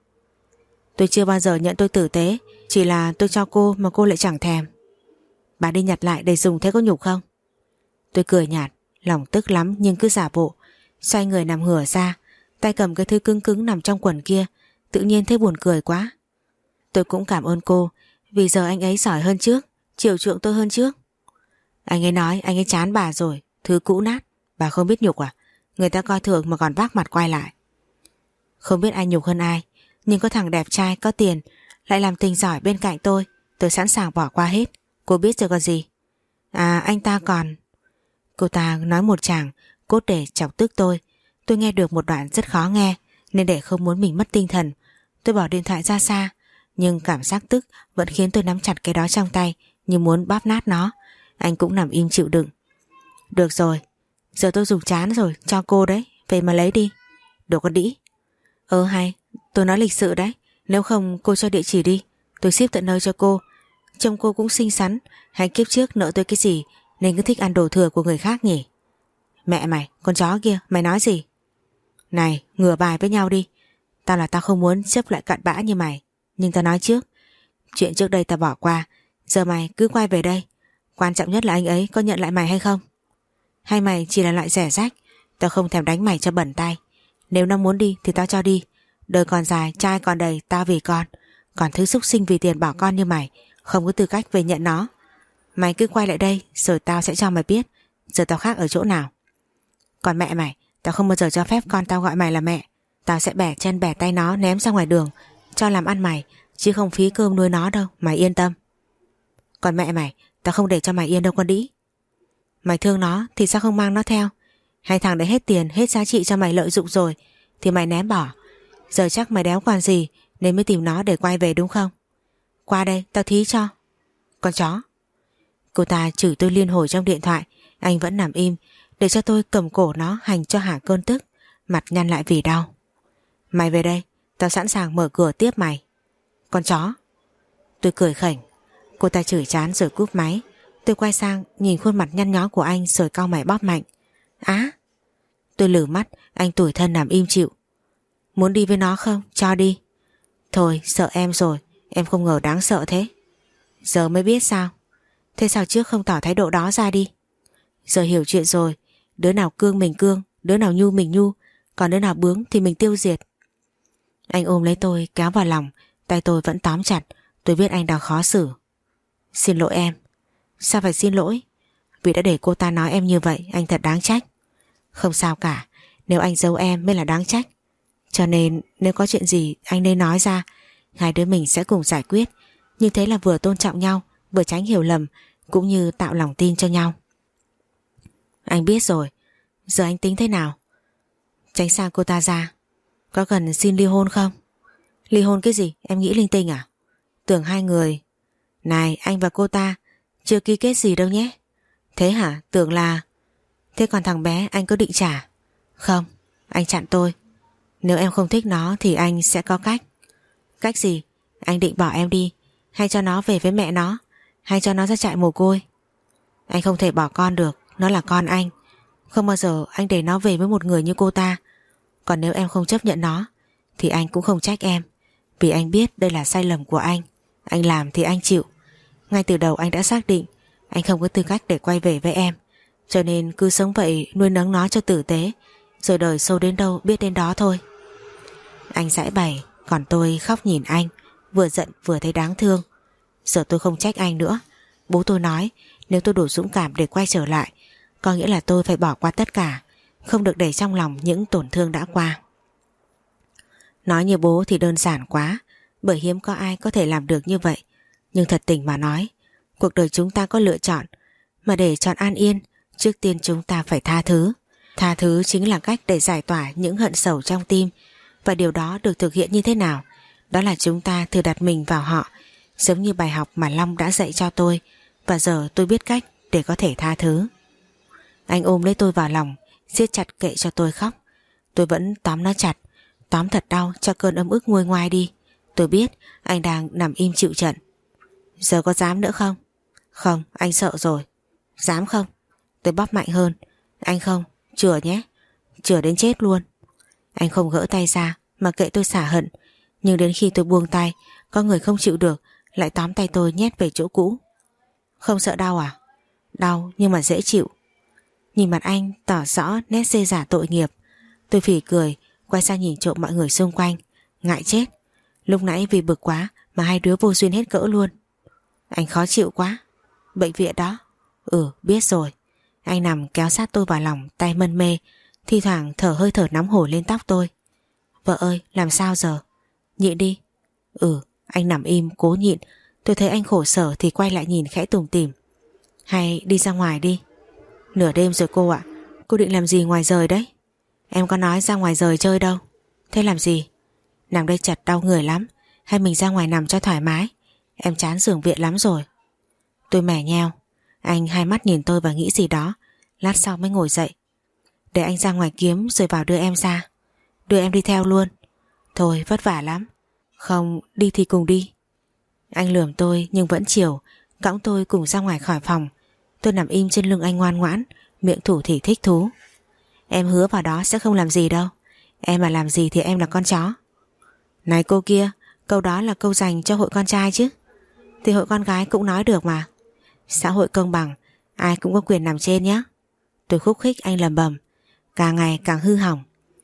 Tôi chưa bao giờ nhận tôi tử tế, chỉ là tôi cho cô mà cô lại chẳng thèm. Bà đi nhặt lại để dùng thế có nhục không? Tôi cười nhạt, lòng tức lắm nhưng cứ giả bộ. Xoay người nằm ngửa ra, tay cầm cái thứ cứng cứng nằm trong quần kia. Tự nhiên thấy buồn cười quá. Tôi cũng cảm ơn cô, vì giờ anh ấy giỏi hơn trước, chiều chuộng tôi hơn trước. Anh ấy nói anh ấy chán bà rồi, thứ cũ nát. Bà không biết nhục à? Người ta coi thường mà còn vác mặt quay lại. Không biết ai nhục hơn ai, nhưng có thằng đẹp trai có tiền lại làm tình giỏi bên cạnh tôi, tôi sẵn sàng bỏ qua hết. Cô biết rồi còn gì. À anh ta còn... Cô ta nói một tràng cốt để chọc tức tôi. Tôi nghe được một đoạn rất khó nghe, nên để không muốn mình mất tinh thần, tôi bỏ điện thoại ra xa. Nhưng cảm giác tức vẫn khiến tôi nắm chặt cái đó trong tay, như muốn bóp nát nó. Anh cũng nằm im chịu đựng. Được rồi, giờ tôi dùng chán rồi, cho cô đấy, về mà lấy đi. Đồ con đĩ. Ờ hay, tôi nói lịch sự đấy. Nếu không cô cho địa chỉ đi, tôi ship tận nơi cho cô. Trông cô cũng xinh xắn, hay kiếp trước nợ tôi cái gì nên cứ thích ăn đồ thừa của người khác nhỉ? Mẹ mày, con chó kia, mày nói gì? Này, ngửa bài với nhau đi. Tao là tao không muốn chấp lại cặn bã như mày, nhưng tao nói trước, chuyện trước đây tao bỏ qua, giờ mày cứ quay về đây. Quan trọng nhất là anh ấy có nhận lại mày hay không? Hay mày chỉ là loại rẻ rách? Tao không thèm đánh mày cho bẩn tay. Nếu nó muốn đi thì tao cho đi. Đời còn dài, trai còn đầy, tao vì con. Còn thứ súc sinh vì tiền bỏ con như mày không có tư cách về nhận nó. Mày cứ quay lại đây, rồi tao sẽ cho mày biết giờ tao khác ở chỗ nào. Còn mẹ mày, tao không bao giờ cho phép con tao gọi mày là mẹ. Tao sẽ bẻ chân bẻ tay nó ném ra ngoài đường cho làm ăn mày, chứ không phí cơm nuôi nó đâu, mày yên tâm. Còn mẹ mày, tao không để cho mày yên đâu con đĩ. Mày thương nó thì sao không mang nó theo? Hai thằng đã hết tiền, hết giá trị cho mày lợi dụng rồi thì mày ném bỏ. Giờ chắc mày đéo còn gì nên mới tìm nó để quay về đúng không? Qua đây, tao thí cho. Con chó. Cô ta chửi tôi liên hồi trong điện thoại. Anh vẫn nằm im để cho tôi cầm cổ nó hành cho hả cơn tức. Mặt nhăn lại vì đau. Mày về đây, tao sẵn sàng mở cửa tiếp mày. Con chó. Tôi cười khỉnh. Cô ta chửi chán rồi cúp máy. Tôi quay sang nhìn khuôn mặt nhăn nhó của anh rồi cau mày bóp mạnh. Á. Tôi lử mắt. Anh tủi thân nằm im chịu. Muốn đi với nó không? Cho đi. Thôi sợ em rồi. Em không ngờ đáng sợ thế. Giờ mới biết sao? Thế sao trước không tỏ thái độ đó ra đi? Giờ hiểu chuyện rồi. Đứa nào cương mình cương, đứa nào nhu mình nhu, còn đứa nào bướng thì mình tiêu diệt. Anh ôm lấy tôi kéo vào lòng. Tay tôi vẫn tóm chặt. Tôi biết anh đang khó xử. Xin lỗi em. Sao phải xin lỗi? Vì đã để cô ta nói em như vậy, anh thật đáng trách. Không sao cả. Nếu anh giấu em mới là đáng trách. Cho nên nếu có chuyện gì anh nên nói ra. Hai đứa mình sẽ cùng giải quyết. Như thế là vừa tôn trọng nhau, vừa tránh hiểu lầm, cũng như tạo lòng tin cho nhau. Anh biết rồi. Giờ anh tính thế nào? Tránh xa cô ta ra. Có cần xin ly hôn không? Ly hôn cái gì? Em nghĩ linh tinh à? Tưởng hai người... Này, anh và cô ta chưa ký kết gì đâu nhé. Thế hả? Tưởng là... Thế còn thằng bé anh có định trả? Không, anh chặn tôi. Nếu em không thích nó thì anh sẽ có cách. Cách gì? Anh định bỏ em đi, hay cho nó về với mẹ nó, hay cho nó ra trại mồ côi? Anh không thể bỏ con được. Nó là con anh. Không bao giờ anh để nó về với một người như cô ta. Còn nếu em không chấp nhận nó thì anh cũng không trách em. Vì anh biết đây là sai lầm của anh. Anh làm thì anh chịu. Ngay từ đầu anh đã xác định anh không có tư cách để quay về với em. Cho nên cứ sống vậy, nuôi nấng nó cho tử tế, rồi đời sâu đến đâu biết đến đó thôi. Anh giãi bày, còn tôi khóc nhìn anh, vừa giận vừa thấy đáng thương. Giờ tôi không trách anh nữa. Bố tôi nói nếu tôi đủ dũng cảm để quay trở lại, có nghĩa là tôi phải bỏ qua tất cả, không được để trong lòng những tổn thương đã qua. Nói như bố thì đơn giản quá, bởi hiếm có ai có thể làm được như vậy. Nhưng thật tình mà nói, cuộc đời chúng ta có lựa chọn, mà để chọn an yên, trước tiên chúng ta phải tha thứ. Tha thứ chính là cách để giải tỏa những hận sầu trong tim. Và điều đó được thực hiện như thế nào? Đó là chúng ta thử đặt mình vào họ, giống như bài học mà Long đã dạy cho tôi. Và giờ tôi biết cách để có thể tha thứ. Anh ôm lấy tôi vào lòng, siết chặt kệ cho tôi khóc. Tôi vẫn tóm nó chặt, tóm thật đau cho cơn ấm ức nguôi ngoai đi. Tôi biết anh đang nằm im chịu trận. Giờ có dám nữa không? Không, anh sợ rồi. Dám không? Tôi bóp mạnh hơn. Anh không, chừa nhé, chừa đến chết luôn. Anh không gỡ tay ra mà kệ tôi xả hận. Nhưng đến khi tôi buông tay, có người không chịu được lại tóm tay tôi nhét về chỗ cũ. Không sợ đau à? Đau nhưng mà dễ chịu. Nhìn mặt anh tỏ rõ nét dê giả tội nghiệp. Tôi phỉ cười, quay sang nhìn trộm mọi người xung quanh. Ngại chết, lúc nãy vì bực quá mà hai đứa vô duyên hết cỡ luôn. Anh khó chịu quá. Bệnh viện đó. Ừ, biết rồi. Anh nằm kéo sát tôi vào lòng, tay mân mê, thi thoảng thở hơi thở nóng hổi lên tóc tôi. Vợ ơi, làm sao giờ? Nhịn đi. Ừ, anh nằm im cố nhịn. Tôi thấy anh khổ sở thì quay lại nhìn khẽ tủm tỉm. Hay đi ra ngoài đi. Nửa đêm rồi cô ạ. Cô định làm gì ngoài rời đấy? Em có nói ra ngoài rời chơi đâu. Thế làm gì? Nằm đây chật đau người lắm. Hay mình ra ngoài nằm cho thoải mái? Em chán giường viện lắm rồi. Tôi mẻ nheo. Anh hai mắt nhìn tôi và nghĩ gì đó. Lát sau mới ngồi dậy. Để anh ra ngoài kiếm rồi vào đưa em ra. Đưa em đi theo luôn. Thôi vất vả lắm. Không, đi thì cùng đi. Anh lườm tôi nhưng vẫn chiều, cõng tôi cùng ra ngoài khỏi phòng. Tôi nằm im trên lưng anh ngoan ngoãn, miệng thủ thỉ thích thú. Em hứa vào đó sẽ không làm gì đâu. Em mà làm gì thì em là con chó. Này cô kia, câu đó là câu dành cho hội con trai chứ. Thì hội con gái cũng nói được mà. Xã hội công bằng, ai cũng có quyền nằm trên nhé. Tôi khúc khích anh lầm bầm, càng ngày càng hư hỏng.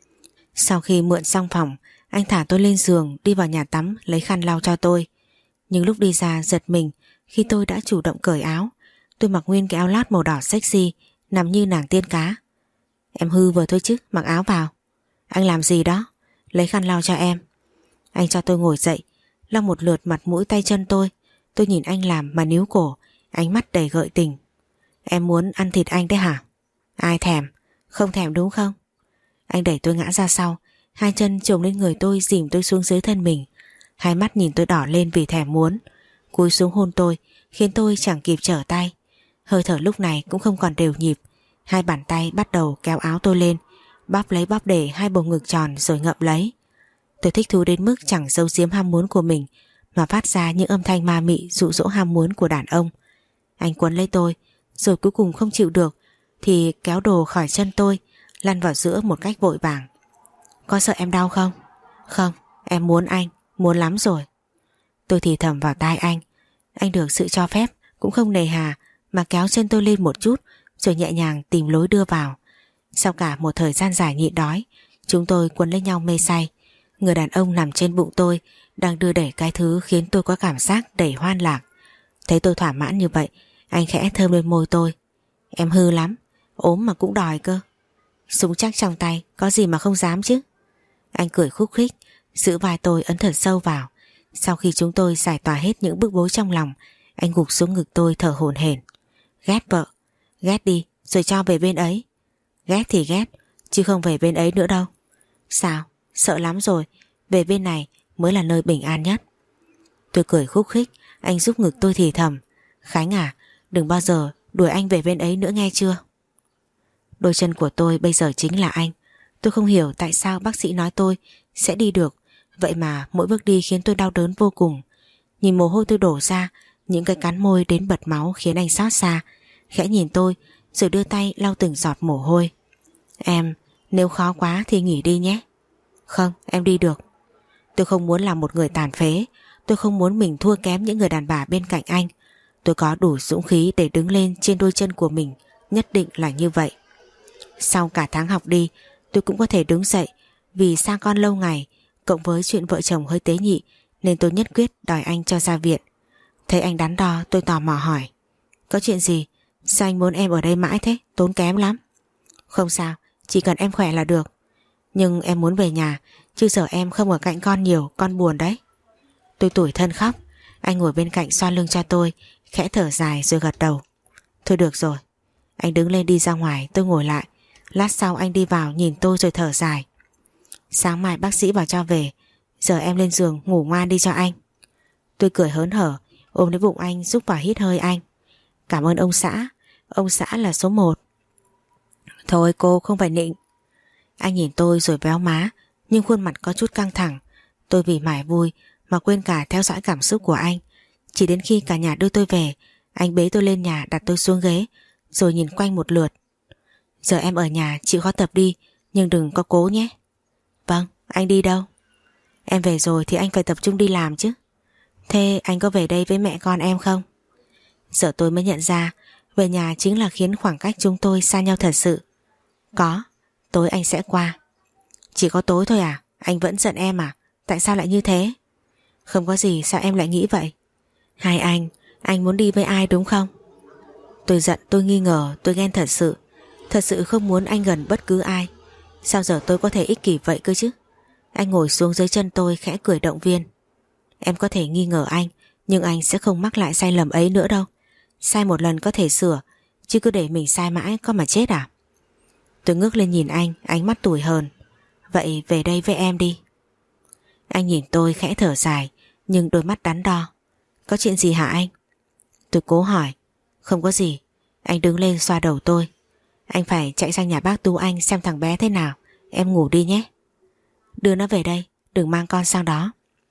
Sau khi mượn xong phòng, anh thả tôi lên giường, đi vào nhà tắm lấy khăn lau cho tôi. Nhưng lúc đi ra giật mình khi tôi đã chủ động cởi áo. Tôi mặc nguyên cái áo lát màu đỏ sexy, nằm như nàng tiên cá. Em hư vừa thôi chứ, mặc áo vào. Anh làm gì đó? Lấy khăn lau cho em. Anh cho tôi ngồi dậy, lau một lượt mặt mũi tay chân tôi. Tôi nhìn anh làm mà níu cổ, ánh mắt đầy gợi tình. Em muốn ăn thịt anh đấy hả? Ai thèm? Không thèm đúng không? Anh đẩy tôi ngã ra sau, hai chân chồng lên người tôi, dìm tôi xuống dưới thân mình. Hai mắt nhìn tôi đỏ lên vì thèm muốn. Cúi xuống hôn tôi, khiến tôi chẳng kịp trở tay. Hơi thở lúc này cũng không còn đều nhịp. Hai bàn tay bắt đầu kéo áo tôi lên, bóp lấy bóp để hai bầu ngực tròn rồi ngậm lấy. Tôi thích thú đến mức chẳng giấu giếm ham muốn của mình, mà phát ra những âm thanh ma mị dụ dỗ ham muốn của đàn ông. Anh quấn lấy tôi, rồi cuối cùng không chịu được thì kéo đồ khỏi chân tôi, lăn vào giữa một cách vội vàng. Có sợ em đau không? Không, em muốn anh, muốn lắm rồi. Tôi thì thầm vào tai anh. Anh được sự cho phép cũng không nề hà mà kéo chân tôi lên một chút, rồi nhẹ nhàng tìm lối đưa vào. Sau cả một thời gian dài nhịn đói, chúng tôi quấn lấy nhau mê say. Người đàn ông nằm trên bụng tôi đang đưa đẩy cái thứ khiến tôi có cảm giác đầy hoan lạc. Thấy tôi thỏa mãn như vậy, anh khẽ thơm lên môi tôi. Em hư lắm, ốm mà cũng đòi cơ. Súng chắc trong tay, có gì mà không dám chứ. Anh cười khúc khích, giữ vai tôi ấn thật sâu vào. Sau khi chúng tôi giải tỏa hết những bức bối trong lòng, anh gục xuống ngực tôi thở hổn hển. Ghét vợ, ghét đi rồi cho về bên ấy. Ghét thì ghét, chứ không về bên ấy nữa đâu. Sao, sợ lắm rồi, về bên này mới là nơi bình an nhất. Tôi cười khúc khích, anh giúp ngực tôi thì thầm. Khánh à, đừng bao giờ đuổi anh về bên ấy nữa nghe chưa. Đôi chân của tôi bây giờ chính là anh. Tôi không hiểu tại sao bác sĩ nói tôi sẽ đi được, vậy mà mỗi bước đi khiến tôi đau đớn vô cùng. Nhìn mồ hôi tôi đổ ra, những cái cắn môi đến bật máu khiến anh xót xa, khẽ nhìn tôi rồi đưa tay lau từng giọt mồ hôi. Em, nếu khó quá thì nghỉ đi nhé. Không, em đi được. Tôi không muốn làm một người tàn phế. Tôi không muốn mình thua kém những người đàn bà bên cạnh anh. Tôi có đủ dũng khí để đứng lên trên đôi chân của mình, nhất định là như vậy. Sau cả tháng học đi, tôi cũng có thể đứng dậy. Vì xa con lâu ngày, cộng với chuyện vợ chồng hơi tế nhị, nên tôi nhất quyết đòi anh cho ra viện. Thấy anh đắn đo, tôi tò mò hỏi. Có chuyện gì? Sao anh muốn em ở đây mãi thế? Tốn kém lắm. Không sao, chỉ cần em khỏe là được. Nhưng em muốn về nhà, chứ giờ em không ở cạnh con nhiều, con buồn đấy. Tôi tủi thân khóc. Anh ngồi bên cạnh xoa lưng cho tôi, khẽ thở dài rồi gật đầu. Thôi được rồi. Anh đứng lên đi ra ngoài, tôi ngồi lại. Lát sau anh đi vào nhìn tôi rồi thở dài. Sáng mai bác sĩ bảo cho về, giờ em lên giường ngủ ngoan đi cho anh. Tôi cười hớn hở, ôm lấy bụng anh giúp vào hít hơi anh. Cảm ơn ông xã, ông xã là số một. Thôi cô không phải nịnh. Anh nhìn tôi rồi véo má, nhưng khuôn mặt có chút căng thẳng. Tôi vì mải vui mà quên cả theo dõi cảm xúc của anh. Chỉ đến khi cả nhà đưa tôi về, anh bế tôi lên nhà đặt tôi xuống ghế, rồi nhìn quanh một lượt. Giờ em ở nhà chịu khó tập đi, nhưng đừng có cố nhé. Vâng, anh đi đâu? Em về rồi thì anh phải tập trung đi làm chứ. Thế anh có về đây với mẹ con em không? Giờ tôi mới nhận ra về nhà chính là khiến khoảng cách chúng tôi xa nhau thật sự. Có, tối anh sẽ qua. Chỉ có tối thôi à? Anh vẫn giận em à? Tại sao lại như thế? Không có gì, sao em lại nghĩ vậy? Hai anh, anh muốn đi với ai đúng không? Tôi giận, tôi nghi ngờ, tôi ghen thật sự. Thật sự không muốn anh gần bất cứ ai. Sao giờ tôi có thể ích kỷ vậy cơ chứ? Anh ngồi xuống dưới chân tôi khẽ cười động viên. Em có thể nghi ngờ anh, nhưng anh sẽ không mắc lại sai lầm ấy nữa đâu. Sai một lần có thể sửa, chứ cứ để mình sai mãi có mà chết à? Tôi ngước lên nhìn anh, ánh mắt tủi hờn. Vậy về đây với em đi. Anh nhìn tôi khẽ thở dài, nhưng đôi mắt đắn đo. Có chuyện gì hả anh? Tôi cố hỏi. Không có gì. Anh đứng lên xoa đầu tôi. Anh phải chạy sang nhà bác Tú Anh xem thằng bé thế nào. Em ngủ đi nhé. Đưa nó về đây, đừng mang con sang đó.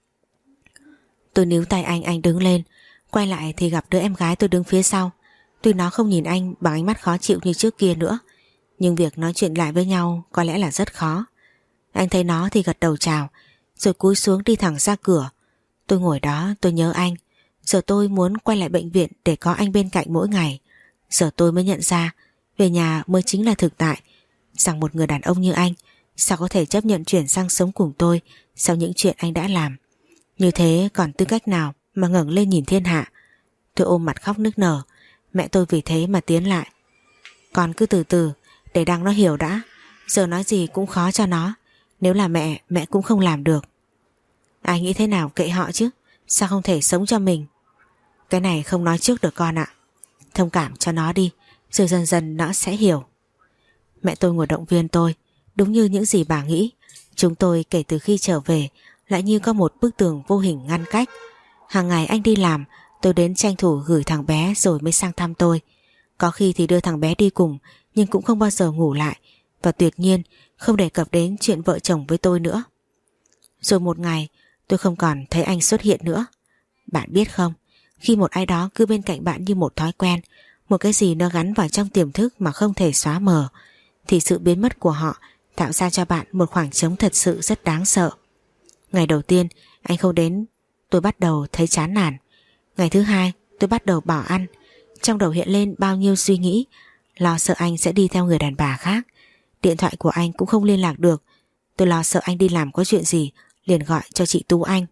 Tôi níu tay anh, anh đứng lên. Quay lại thì gặp đứa em gái tôi đứng phía sau. Tuy nó không nhìn anh bằng ánh mắt khó chịu như trước kia nữa, nhưng việc nói chuyện lại với nhau có lẽ là rất khó. Anh thấy nó thì gật đầu chào, rồi cúi xuống đi thẳng ra cửa. Tôi ngồi đó, tôi nhớ anh. Giờ tôi muốn quay lại bệnh viện để có anh bên cạnh mỗi ngày. Giờ tôi mới nhận ra về nhà mới chính là thực tại. Rằng một người đàn ông như anh sao có thể chấp nhận chuyển sang sống cùng tôi sau những chuyện anh đã làm. Như thế còn tư cách nào mà ngẩng lên nhìn thiên hạ. Tôi ôm mặt khóc nức nở. Mẹ tôi vì thế mà tiến lại. Con cứ từ từ, để Đăng nó hiểu đã. Giờ nói gì cũng khó cho nó. Nếu là mẹ, mẹ cũng không làm được. Ai nghĩ thế nào kệ họ chứ. Sao không thể sống cho mình? Cái này không nói trước được con ạ. Thông cảm cho nó đi, rồi dần dần nó sẽ hiểu. Mẹ tôi ngồi động viên tôi. Đúng như những gì bà nghĩ. Chúng tôi kể từ khi trở về lại như có một bức tường vô hình ngăn cách. Hàng ngày anh đi làm, tôi đến tranh thủ gửi thằng bé rồi mới sang thăm tôi. Có khi thì đưa thằng bé đi cùng, nhưng cũng không bao giờ ngủ lại. Và tuyệt nhiên không đề cập đến chuyện vợ chồng với tôi nữa. Rồi một ngày tôi không còn thấy anh xuất hiện nữa. Bạn biết không, khi một ai đó cứ bên cạnh bạn như một thói quen, một cái gì nó gắn vào trong tiềm thức mà không thể xóa mờ, thì sự biến mất của họ tạo ra cho bạn một khoảng trống thật sự rất đáng sợ. Ngày đầu tiên anh không đến, tôi bắt đầu thấy chán nản. Ngày thứ hai tôi bắt đầu bỏ ăn. Trong đầu hiện lên bao nhiêu suy nghĩ, lo sợ anh sẽ đi theo người đàn bà khác. Điện thoại của anh cũng không liên lạc được. Tôi lo sợ anh đi làm có chuyện gì, liền gọi cho chị Tú Anh.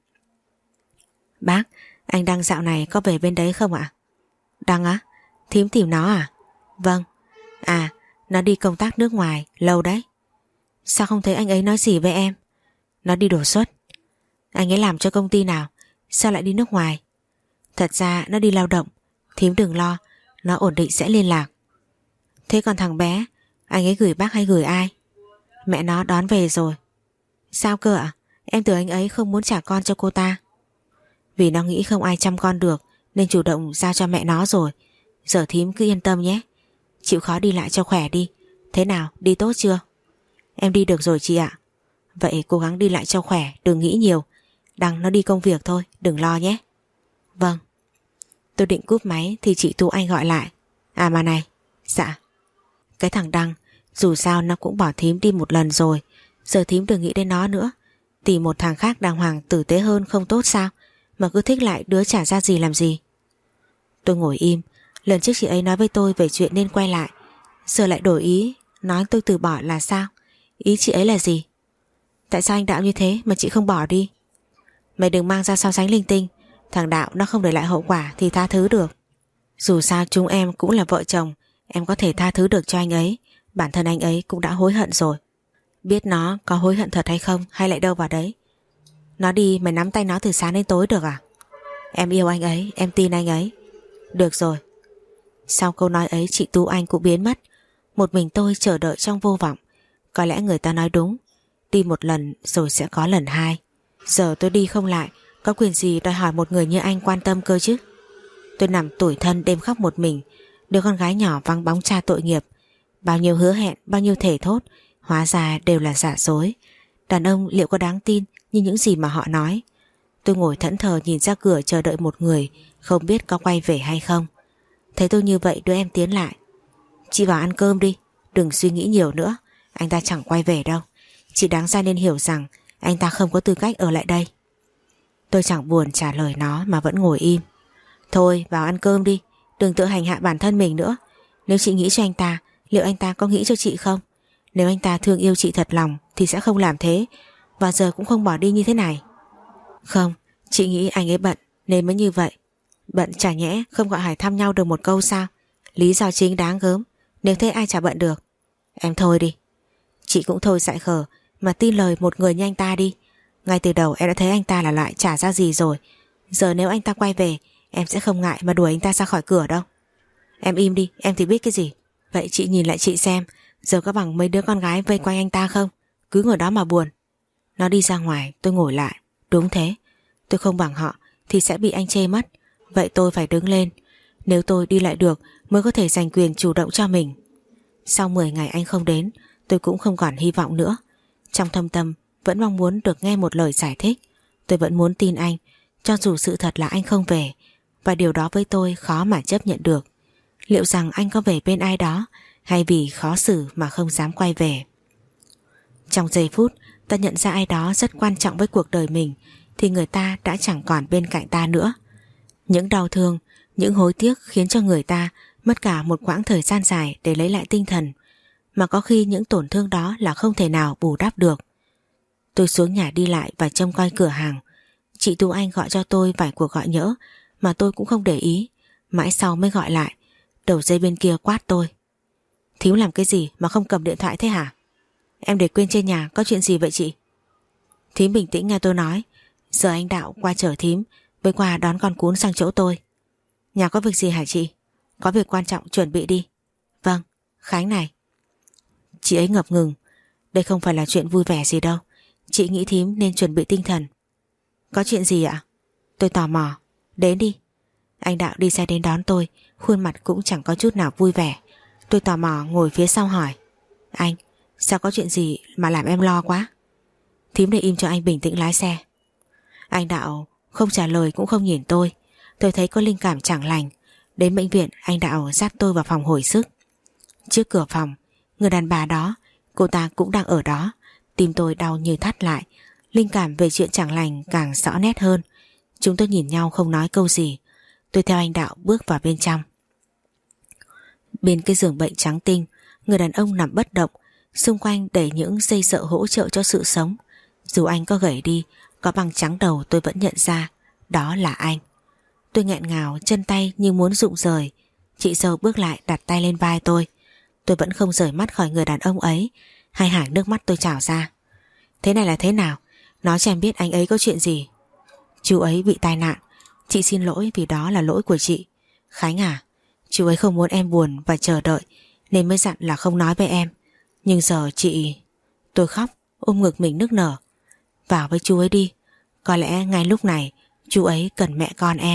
Bác, anh Đăng dạo này có về bên đấy không ạ? Đăng á? Thím tìm nó à? Vâng. À, nó đi công tác nước ngoài, lâu đấy. Sao không thấy anh ấy nói gì với em? Nó đi đột xuất. Anh ấy làm cho công ty nào? Sao lại đi nước ngoài? Thật ra nó đi lao động. Thím đừng lo, nó ổn định sẽ liên lạc. Thế còn thằng bé, anh ấy gửi bác hay gửi ai? Mẹ nó đón về rồi. Sao cơ ạ? Em tưởng anh ấy không muốn trả con cho cô ta. Vì nó nghĩ không ai chăm con được nên chủ động giao cho mẹ nó rồi. Giờ thím cứ yên tâm nhé. Chịu khó đi lại cho khỏe đi. Thế nào, đi tốt chưa? Em đi được rồi chị ạ. Vậy cố gắng đi lại cho khỏe, đừng nghĩ nhiều. Đăng nó đi công việc thôi, đừng lo nhé. Vâng. Tôi định cúp máy thì chị Tú Anh gọi lại. À mà này. Dạ. Cái thằng Đăng, dù sao nó cũng bỏ thím đi một lần rồi. Giờ thím đừng nghĩ đến nó nữa. Tìm một thằng khác đàng hoàng tử tế hơn không tốt sao? Mà cứ thích lại đứa chả ra gì làm gì. Tôi ngồi im. Lần trước chị ấy nói với tôi về chuyện nên quay lại. Giờ lại đổi ý, nói tôi từ bỏ là sao? Ý chị ấy là gì? Tại sao anh Đạo như thế mà chị không bỏ đi? Mày đừng mang ra so sánh linh tinh. Thằng Đạo nó không để lại hậu quả thì tha thứ được. Dù sao chúng em cũng là vợ chồng, em có thể tha thứ được cho anh ấy. Bản thân anh ấy cũng đã hối hận rồi. Biết nó có hối hận thật hay không hay lại đâu vào đấy. Nó đi mày nắm tay nó từ sáng đến tối được à? Em yêu anh ấy, em tin anh ấy. Được rồi. Sau câu nói ấy chị Tú Anh cũng biến mất. Một mình tôi chờ đợi trong vô vọng. Có lẽ người ta nói đúng, đi một lần rồi sẽ có lần hai. Giờ tôi đi không lại, có quyền gì đòi hỏi một người như anh quan tâm cơ chứ? Tôi nằm tủi thân đêm khóc một mình. Đứa con gái nhỏ vắng bóng cha tội nghiệp. Bao nhiêu hứa hẹn, bao nhiêu thể thốt, hóa ra đều là giả dối. Đàn ông liệu có đáng tin như những gì mà họ nói? Tôi ngồi thẫn thờ nhìn ra cửa chờ đợi một người, không biết có quay về hay không. Thấy tôi như vậy, đứa em tiến lại. Chị vào ăn cơm đi. Đừng suy nghĩ nhiều nữa, anh ta chẳng quay về đâu. Chị đáng ra nên hiểu rằng anh ta không có tư cách ở lại đây. Tôi chẳng buồn trả lời nó mà vẫn ngồi im. Thôi vào ăn cơm đi, đừng tự hành hạ bản thân mình nữa. Nếu chị nghĩ cho anh ta, liệu anh ta có nghĩ cho chị không? Nếu anh ta thương yêu chị thật lòng thì sẽ không làm thế, và giờ cũng không bỏ đi như thế này. Không, chị nghĩ anh ấy bận nên mới như vậy. Bận chả nhẽ không gọi hỏi thăm nhau được một câu sao? Lý do chính đáng gớm, nếu thế ai chả bận được. Em thôi đi. Chị cũng thôi dại khờ mà tin lời một người như anh ta đi. Ngay từ đầu em đã thấy anh ta là loại chả ra gì rồi. Giờ nếu anh ta quay về, em sẽ không ngại mà đuổi anh ta ra khỏi cửa đâu. Em im đi, em thì biết cái gì. Vậy chị nhìn lại chị xem, giờ có bằng mấy đứa con gái vây quanh anh ta không? Cứ ngồi đó mà buồn. Nó đi ra ngoài, tôi ngồi lại. Đúng thế, tôi không bằng họ thì sẽ bị anh chê mất. Vậy tôi phải đứng lên. Nếu tôi đi lại được mới có thể giành quyền chủ động cho mình. Sau mười ngày anh không đến, tôi cũng không còn hy vọng nữa. Trong thâm tâm vẫn mong muốn được nghe một lời giải thích. Tôi vẫn muốn tin anh, cho dù sự thật là anh không về, và điều đó với tôi khó mà chấp nhận được. Liệu rằng anh có về bên ai đó, hay vì khó xử mà không dám quay về? Trong giây phút ta nhận ra ai đó rất quan trọng với cuộc đời mình, thì người ta đã chẳng còn bên cạnh ta nữa. Những đau thương, những hối tiếc khiến cho người ta mất cả một quãng thời gian dài để lấy lại tinh thần, mà có khi những tổn thương đó là không thể nào bù đắp được. Tôi xuống nhà đi lại và trông coi cửa hàng. Chị Tú Anh gọi cho tôi vài cuộc gọi nhỡ mà tôi cũng không để ý. Mãi sau mới gọi lại. Đầu dây bên kia quát tôi. Thím làm cái gì mà không cầm điện thoại thế hả? Em để quên trên nhà, có chuyện gì vậy chị? Thím bình tĩnh nghe tôi nói. Giờ anh Đạo qua chở thím với qua đón con cún sang chỗ tôi. Nhà có việc gì hả chị? Có việc quan trọng, chuẩn bị đi. Vâng, Khánh này. Chị ấy ngập ngừng. Đây không phải là chuyện vui vẻ gì đâu. Chị nghĩ thím nên chuẩn bị tinh thần. Có chuyện gì ạ? Tôi tò mò. Đến đi. Anh Đạo đi xe đến đón tôi, khuôn mặt cũng chẳng có chút nào vui vẻ. Tôi tò mò ngồi phía sau hỏi. Anh, sao có chuyện gì mà làm em lo quá? Thím để im cho anh bình tĩnh lái xe. Anh Đạo không trả lời cũng không nhìn tôi. Tôi thấy có linh cảm chẳng lành. Đến bệnh viện, anh Đạo dắt tôi vào phòng hồi sức. Trước cửa phòng, người đàn bà đó, cô ta cũng đang ở đó. Tim tôi đau như thắt lại. Linh cảm về chuyện chẳng lành càng rõ nét hơn. Chúng tôi nhìn nhau không nói câu gì. Tôi theo anh Đạo bước vào bên trong. Bên cái giường bệnh trắng tinh, người đàn ông nằm bất động. Xung quanh đầy những dây sợ hỗ trợ cho sự sống. Dù anh có gầy đi, có bằng trắng đầu, tôi vẫn nhận ra đó là anh. Tôi nghẹn ngào, chân tay như muốn rụng rời. Chị dâu bước lại đặt tay lên vai tôi. Tôi vẫn không rời mắt khỏi người đàn ông ấy. Hai hàng nước mắt tôi trào ra. Thế này là thế nào? Nói cho em biết anh ấy có chuyện gì. Chú ấy bị tai nạn. Chị xin lỗi vì đó là lỗi của chị. Khánh à, chú ấy không muốn em buồn và chờ đợi nên mới dặn là không nói với em. Nhưng giờ chị... Tôi khóc, ôm ngực mình nức nở. Vào với chú ấy đi. Có lẽ ngay lúc này chú ấy cần mẹ con em.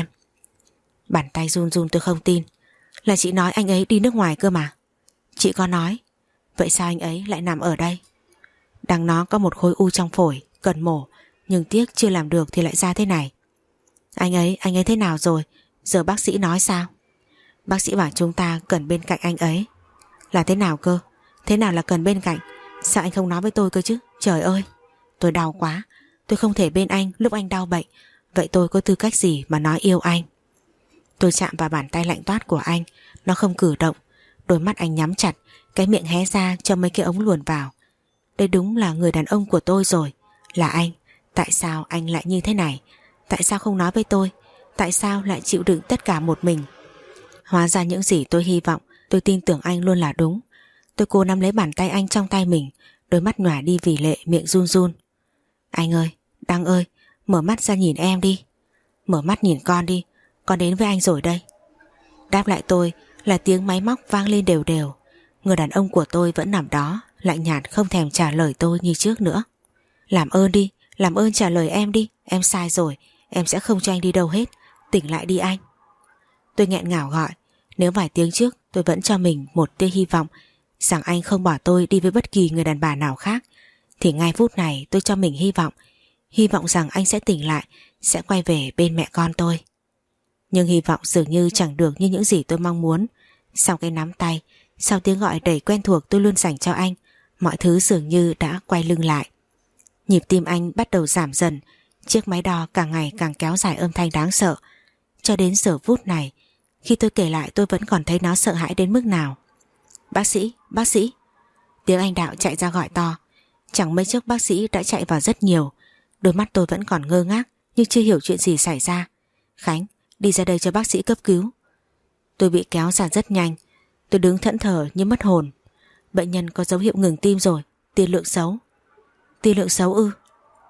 Bàn tay run run, tôi không tin. Là chị nói anh ấy đi nước ngoài cơ mà. Chị có nói. Vậy sao anh ấy lại nằm ở đây? Đằng nó có một khối u trong phổi, cần mổ, nhưng tiếc chưa làm được thì lại ra thế này. Anh ấy, anh ấy thế nào rồi? Giờ bác sĩ nói sao? Bác sĩ bảo chúng ta cần bên cạnh anh ấy. Là thế nào cơ? Thế nào là cần bên cạnh? Sao anh không nói với tôi cơ chứ? Trời ơi, tôi đau quá. Tôi không thể bên anh lúc anh đau bệnh. Vậy tôi có tư cách gì mà nói yêu anh? Tôi chạm vào bàn tay lạnh toát của anh. Nó không cử động. Đôi mắt anh nhắm chặt, cái miệng hé ra cho mấy cái ống luồn vào. Đây đúng là người đàn ông của tôi rồi. Là anh. Tại sao anh lại như thế này? Tại sao không nói với tôi? Tại sao lại chịu đựng tất cả một mình? Hóa ra những gì tôi hy vọng, tôi tin tưởng anh luôn là đúng. Tôi cố nắm lấy bàn tay anh trong tay mình. Đôi mắt nhòa đi vì lệ, miệng run run. Anh ơi, Đăng ơi, mở mắt ra nhìn em đi. Mở mắt nhìn con đi. Con đến với anh rồi đây. Đáp lại tôi là tiếng máy móc vang lên đều đều. Người đàn ông của tôi vẫn nằm đó, lạnh nhạt không thèm trả lời tôi như trước nữa. Làm ơn đi, làm ơn trả lời em đi. Em sai rồi, em sẽ không cho anh đi đâu hết. Tỉnh lại đi anh. Tôi nghẹn ngào gọi. Nếu vài tiếng trước tôi vẫn cho mình một tia hy vọng rằng anh không bỏ tôi đi với bất kỳ người đàn bà nào khác, thì ngay phút này tôi cho mình hy vọng. Hy vọng rằng anh sẽ tỉnh lại, sẽ quay về bên mẹ con tôi. Nhưng hy vọng dường như chẳng được như những gì tôi mong muốn. Sau cái nắm tay, Sau tiếng gọi đầy quen thuộc tôi luôn dành cho anh, mọi thứ dường như đã quay lưng lại. Nhịp tim anh bắt đầu giảm dần, chiếc máy đo càng ngày càng kéo dài âm thanh đáng sợ. Cho đến giờ phút này, khi tôi kể lại tôi vẫn còn thấy nó sợ hãi đến mức nào. Bác sĩ, bác sĩ. Tiếng anh Đạo chạy ra gọi to. Chẳng mấy chốc bác sĩ đã chạy vào rất nhiều. Đôi mắt tôi vẫn còn ngơ ngác, nhưng chưa hiểu chuyện gì xảy ra. Khánh, đi ra đây cho bác sĩ cấp cứu. Tôi bị kéo ra rất nhanh. Tôi đứng thẫn thờ như mất hồn. Bệnh nhân có dấu hiệu ngừng tim rồi. Tiên lượng xấu. Tiên lượng xấu ư?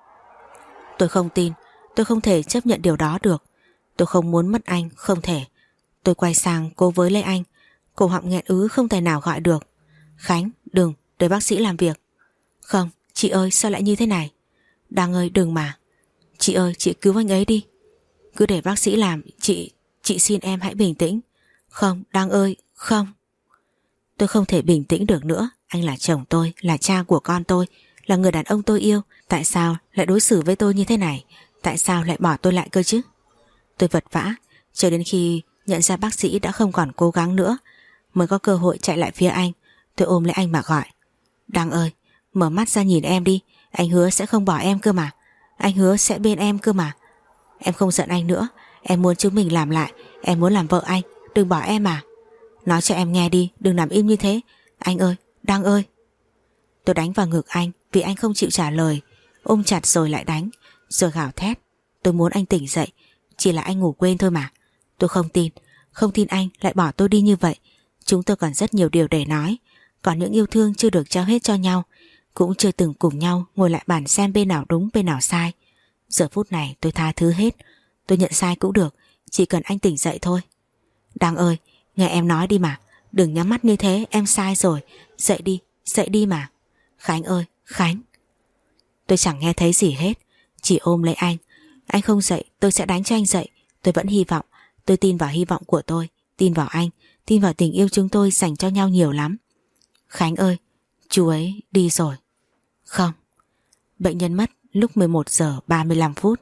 Tôi không tin. Tôi không thể chấp nhận điều đó được. Tôi không muốn mất anh, không thể. Tôi quay sang cố với lấy anh. Cổ họng nghẹn ứ không thể nào gọi được. Khánh, đừng, để bác sĩ làm việc. Không, chị ơi, sao lại như thế này? Đăng ơi, đừng mà. Chị ơi, chị cứu anh ấy đi. Cứ để bác sĩ làm. Chị, chị xin em hãy bình tĩnh. Không, Đăng ơi, không. Tôi không thể bình tĩnh được nữa. Anh là chồng tôi, là cha của con tôi, là người đàn ông tôi yêu. Tại sao lại đối xử với tôi như thế này? Tại sao lại bỏ tôi lại cơ chứ? Tôi vật vã cho đến khi nhận ra bác sĩ đã không còn cố gắng nữa, mới có cơ hội chạy lại phía anh. Tôi ôm lấy anh mà gọi. Đăng ơi, mở mắt ra nhìn em đi. Anh hứa sẽ không bỏ em cơ mà. Anh hứa sẽ bên em cơ mà. Em không giận anh nữa. Em muốn chúng mình làm lại. Em muốn làm vợ anh. Đừng bỏ em mà. Nói cho em nghe đi, đừng nằm im như thế. Anh ơi, Đăng ơi. Tôi đánh vào ngực anh vì anh không chịu trả lời. Ôm chặt rồi lại đánh, rồi gào thét. Tôi muốn anh tỉnh dậy. Chỉ là anh ngủ quên thôi mà. Tôi không tin. Không tin anh lại bỏ tôi đi như vậy. Chúng tôi còn rất nhiều điều để nói. Còn những yêu thương chưa được trao hết cho nhau, cũng chưa từng cùng nhau ngồi lại bàn xem bên nào đúng bên nào sai. Giờ phút này tôi tha thứ hết. Tôi nhận sai cũng được. Chỉ cần anh tỉnh dậy thôi. Đăng ơi, nghe em nói đi mà. Đừng nhắm mắt như thế, em sai rồi. Dậy đi, dậy đi mà. Khánh ơi, Khánh. Tôi chẳng nghe thấy gì hết. Chỉ ôm lấy anh. Anh không dậy, tôi sẽ đánh cho anh dậy. Tôi vẫn hy vọng. Tôi tin vào hy vọng của tôi. Tin vào anh. Tin vào tình yêu chúng tôi dành cho nhau nhiều lắm. Khánh ơi, chú ấy đi rồi. Không. Bệnh nhân mất lúc mười một giờ ba mươi lăm phút.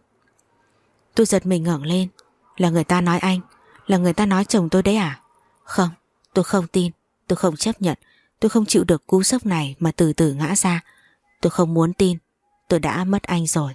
Tôi giật mình ngẩng lên. Là người ta nói anh. Là người ta nói chồng tôi đấy à? Không, tôi không tin. Tôi không chấp nhận. Tôi không chịu được cú sốc này mà từ từ ngã ra. Tôi không muốn tin. Tôi đã mất anh rồi.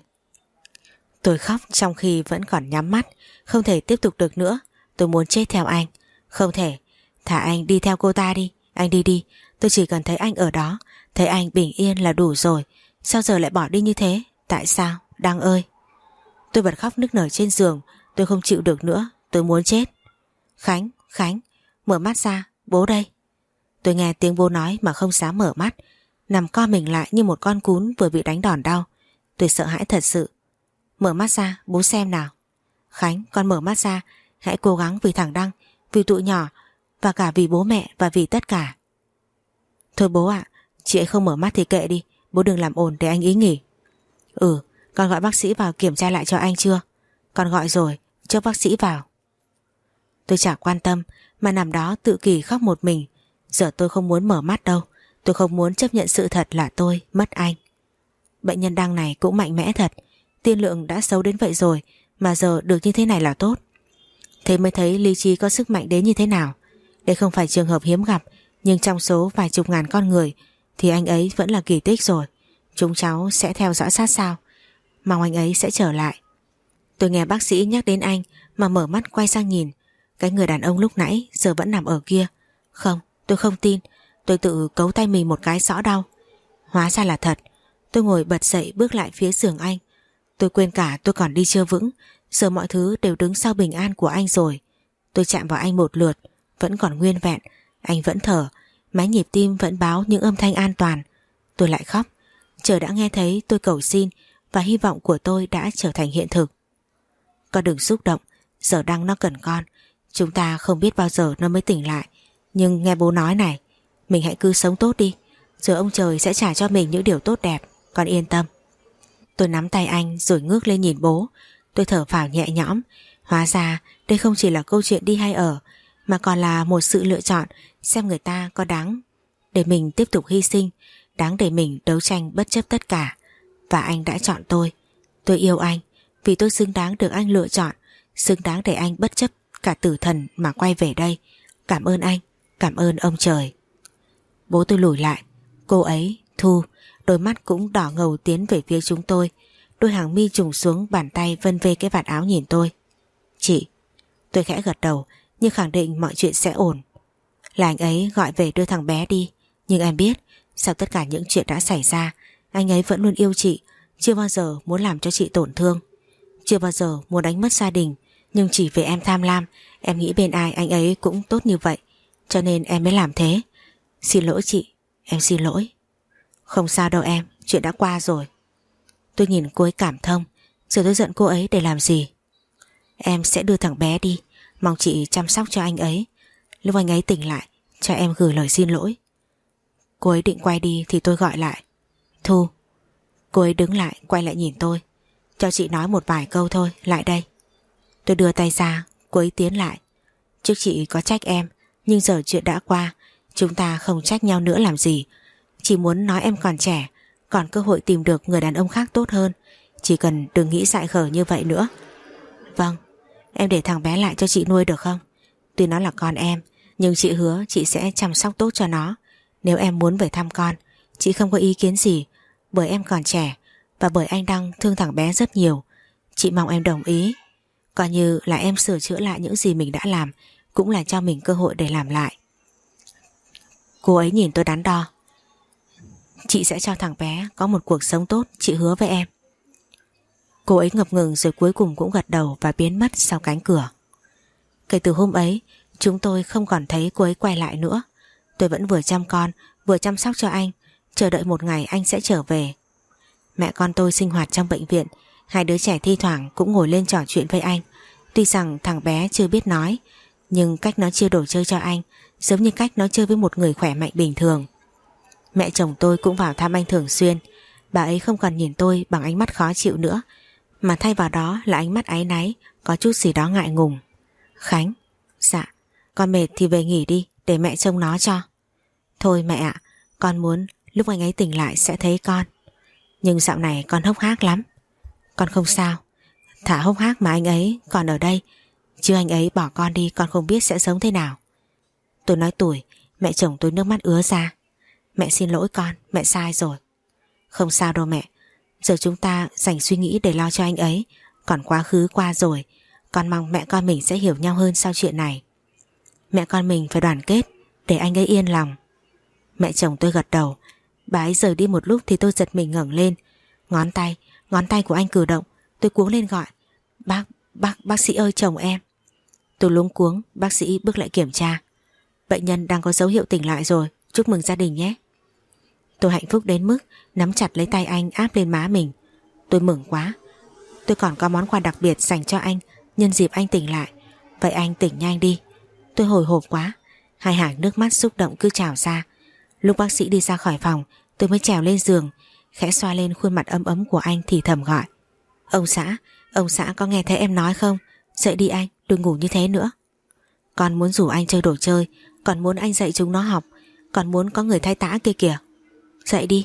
Tôi khóc trong khi vẫn còn nhắm mắt. Không thể tiếp tục được nữa. Tôi muốn chết theo anh. Không thể. Thả anh đi theo cô ta đi. Anh đi đi. Tôi chỉ cần thấy anh ở đó. Thấy anh bình yên là đủ rồi. Sao giờ lại bỏ đi như thế? Tại sao? Đăng ơi. Tôi bật khóc nức nở trên giường. Tôi không chịu được nữa. Tôi muốn chết. Khánh, Khánh, mở mắt ra. Bố đây. Tôi nghe tiếng bố nói mà không dám mở mắt. Nằm co mình lại như một con cún vừa bị đánh đòn đau. Tôi sợ hãi thật sự. Mở mắt ra, bố xem nào. Khánh, con mở mắt ra. Hãy cố gắng vì thằng Đăng, vì tụi nhỏ, và cả vì bố mẹ và vì tất cả. Thôi bố ạ, chị ấy không mở mắt thì kệ đi. Bố đừng làm ồn để anh ý nghỉ. Ừ, con gọi bác sĩ vào kiểm tra lại cho anh chưa? Con gọi rồi, cho bác sĩ vào. Tôi chả quan tâm mà nằm đó tự kỷ khóc một mình. Giờ tôi không muốn mở mắt đâu. Tôi không muốn chấp nhận sự thật là tôi mất anh. Bệnh nhân Đăng này cũng mạnh mẽ thật. Tiên lượng đã xấu đến vậy rồi mà giờ được như thế này là tốt. Thế mới thấy lý trí có sức mạnh đến như thế nào. Đây không phải trường hợp hiếm gặp, nhưng trong số vài chục ngàn con người thì anh ấy vẫn là kỳ tích rồi. Chúng cháu sẽ theo dõi sát sao. Mong anh ấy sẽ trở lại. Tôi nghe bác sĩ nhắc đến anh mà mở mắt quay sang nhìn. Cái người đàn ông lúc nãy giờ vẫn nằm ở kia. Không, tôi không tin. Tôi tự cấu tay mình một cái xõ đau. Hóa ra là thật. Tôi ngồi bật dậy bước lại phía giường anh. Tôi quên cả tôi còn đi chưa vững. Giờ mọi thứ đều đứng sau bình an của anh rồi. Tôi chạm vào anh một lượt, vẫn còn nguyên vẹn. Anh vẫn thở, máy nhịp tim vẫn báo những âm thanh an toàn. Tôi lại khóc. Trời đã nghe thấy tôi cầu xin, và hy vọng của tôi đã trở thành hiện thực. Con đừng xúc động. Giờ Đăng nó cần con. Chúng ta không biết bao giờ nó mới tỉnh lại. Nhưng nghe bố nói này, mình hãy cứ sống tốt đi. Rồi ông trời sẽ trả cho mình những điều tốt đẹp. Con yên tâm. Tôi nắm tay anh rồi ngước lên nhìn bố. Tôi thở phào nhẹ nhõm. Hóa ra đây không chỉ là câu chuyện đi hay ở, mà còn là một sự lựa chọn. Xem người ta có đáng để mình tiếp tục hy sinh, đáng để mình đấu tranh bất chấp tất cả. Và anh đã chọn tôi. Tôi yêu anh vì tôi xứng đáng được anh lựa chọn, xứng đáng để anh bất chấp cả tử thần mà quay về đây. Cảm ơn anh. Cảm ơn ông trời. Bố tôi lùi lại. Cô ấy, Thu, đôi mắt cũng đỏ ngầu tiến về phía chúng tôi. Đôi hàng mi trùng xuống, bàn tay vân vê cái vạt áo nhìn tôi. Chị. Tôi khẽ gật đầu nhưng khẳng định mọi chuyện sẽ ổn. Là anh ấy gọi về đưa thằng bé đi. Nhưng em biết sau tất cả những chuyện đã xảy ra, anh ấy vẫn luôn yêu chị, chưa bao giờ muốn làm cho chị tổn thương, chưa bao giờ muốn đánh mất gia đình. Nhưng chỉ vì em tham lam, em nghĩ bên ai anh ấy cũng tốt như vậy, cho nên em mới làm thế. Xin lỗi chị, em xin lỗi. Không sao đâu em, chuyện đã qua rồi. Tôi nhìn cô ấy cảm thông. Giờ tôi giận cô ấy để làm gì? Em sẽ đưa thằng bé đi, mong chị chăm sóc cho anh ấy. Lúc anh ấy tỉnh lại cho em gửi lời xin lỗi. Cô ấy định quay đi thì tôi gọi lại. Thu. Cô ấy đứng lại quay lại nhìn tôi. Cho chị nói một vài câu thôi, lại đây. Tôi đưa tay ra, cô ấy tiến lại. Trước chị có trách em, nhưng giờ chuyện đã qua, chúng ta không trách nhau nữa làm gì. Chỉ muốn nói em còn trẻ, còn cơ hội tìm được người đàn ông khác tốt hơn. Chỉ cần đừng nghĩ dại khờ như vậy nữa. Vâng, em để thằng bé lại cho chị nuôi được không? Tuy nó là con em, nhưng chị hứa chị sẽ chăm sóc tốt cho nó. Nếu em muốn về thăm con, chị không có ý kiến gì, bởi em còn trẻ và bởi anh Đăng thương thằng bé rất nhiều. Chị mong em đồng ý. Coi như là em sửa chữa lại những gì mình đã làm, cũng là cho mình cơ hội để làm lại. Cô ấy nhìn tôi đắn đo. Chị sẽ cho thằng bé có một cuộc sống tốt, chị hứa với em. Cô ấy ngập ngừng rồi cuối cùng cũng gật đầu và biến mất sau cánh cửa. Kể từ hôm ấy, chúng tôi không còn thấy cô ấy quay lại nữa. Tôi vẫn vừa chăm con, vừa chăm sóc cho anh, chờ đợi một ngày anh sẽ trở về. Mẹ con tôi sinh hoạt trong bệnh viện, hai đứa trẻ thi thoảng cũng ngồi lên trò chuyện với anh. Tuy rằng thằng bé chưa biết nói, nhưng cách nó chia đồ chơi cho anh giống như cách nó chơi với một người khỏe mạnh bình thường. Mẹ chồng tôi cũng vào thăm anh thường xuyên. Bà ấy không còn nhìn tôi bằng ánh mắt khó chịu nữa, mà thay vào đó là ánh mắt áy náy, có chút gì đó ngại ngùng. Khánh. Dạ. Con mệt thì về nghỉ đi, để mẹ trông nó cho. Thôi mẹ ạ, con muốn lúc anh ấy tỉnh lại sẽ thấy con. Nhưng dạo này con hốc hác lắm. Con không sao. Thả hốc hác mà anh ấy còn ở đây, chứ anh ấy bỏ con đi con không biết sẽ sống thế nào. Tôi nói tuổi, mẹ chồng tôi nước mắt ứa ra. Mẹ xin lỗi con, mẹ sai rồi. Không sao đâu mẹ. Giờ chúng ta dành suy nghĩ để lo cho anh ấy. Còn quá khứ qua rồi, con mong mẹ con mình sẽ hiểu nhau hơn sau chuyện này. Mẹ con mình phải đoàn kết để anh ấy yên lòng. Mẹ chồng tôi gật đầu. Bà ấy rời đi một lúc thì tôi giật mình ngẩng lên. Ngón tay, ngón tay của anh cử động. Tôi cuống lên gọi. Bác, bác, bác sĩ ơi, chồng em. Tôi luống cuống, bác sĩ bước lại kiểm tra. Bệnh nhân đang có dấu hiệu tỉnh lại rồi, chúc mừng gia đình nhé. Tôi hạnh phúc đến mức nắm chặt lấy tay anh áp lên má mình. Tôi mừng quá. Tôi còn có món quà đặc biệt dành cho anh nhân dịp anh tỉnh lại. Vậy anh tỉnh nhanh đi. Tôi hồi hộp quá. Hai hàng nước mắt xúc động cứ trào ra. Lúc bác sĩ đi ra khỏi phòng, tôi mới trèo lên giường, khẽ xoa lên khuôn mặt ấm ấm của anh thì thầm gọi. Ông xã, ông xã có nghe thấy em nói không? Dậy đi anh, đừng ngủ như thế nữa. Con muốn rủ anh chơi đồ chơi, còn muốn anh dạy chúng nó học, còn muốn có người thay tã kia kìa. Dậy đi.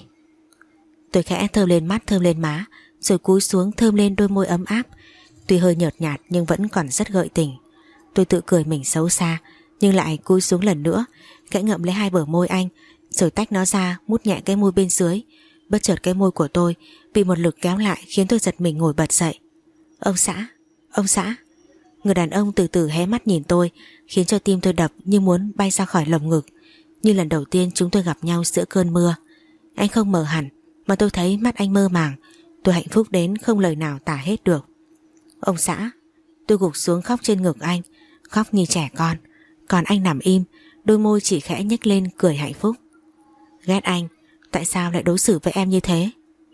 Tôi khẽ thơm lên mắt thơm lên má, rồi cúi xuống thơm lên đôi môi ấm áp. Tuy hơi nhợt nhạt nhưng vẫn còn rất gợi tình. Tôi tự cười mình xấu xa, nhưng lại cúi xuống lần nữa, khẽ ngậm lấy hai bờ môi anh, rồi tách nó ra, mút nhẹ cái môi bên dưới. Bất chợt cái môi của tôi bị một lực kéo lại khiến tôi giật mình ngồi bật dậy. Ông xã, ông xã. Người đàn ông từ từ hé mắt nhìn tôi, khiến cho tim tôi đập như muốn bay ra khỏi lồng ngực. Như lần đầu tiên chúng tôi gặp nhau giữa cơn mưa. Anh không mờ hẳn, mà tôi thấy mắt anh mơ màng. Tôi hạnh phúc đến không lời nào tả hết được. Ông xã. Tôi gục xuống khóc trên ngực anh, khóc như trẻ con. Còn anh nằm im, đôi môi chỉ khẽ nhếch lên cười hạnh phúc. Ghét anh, tại sao lại đối xử với em như thế?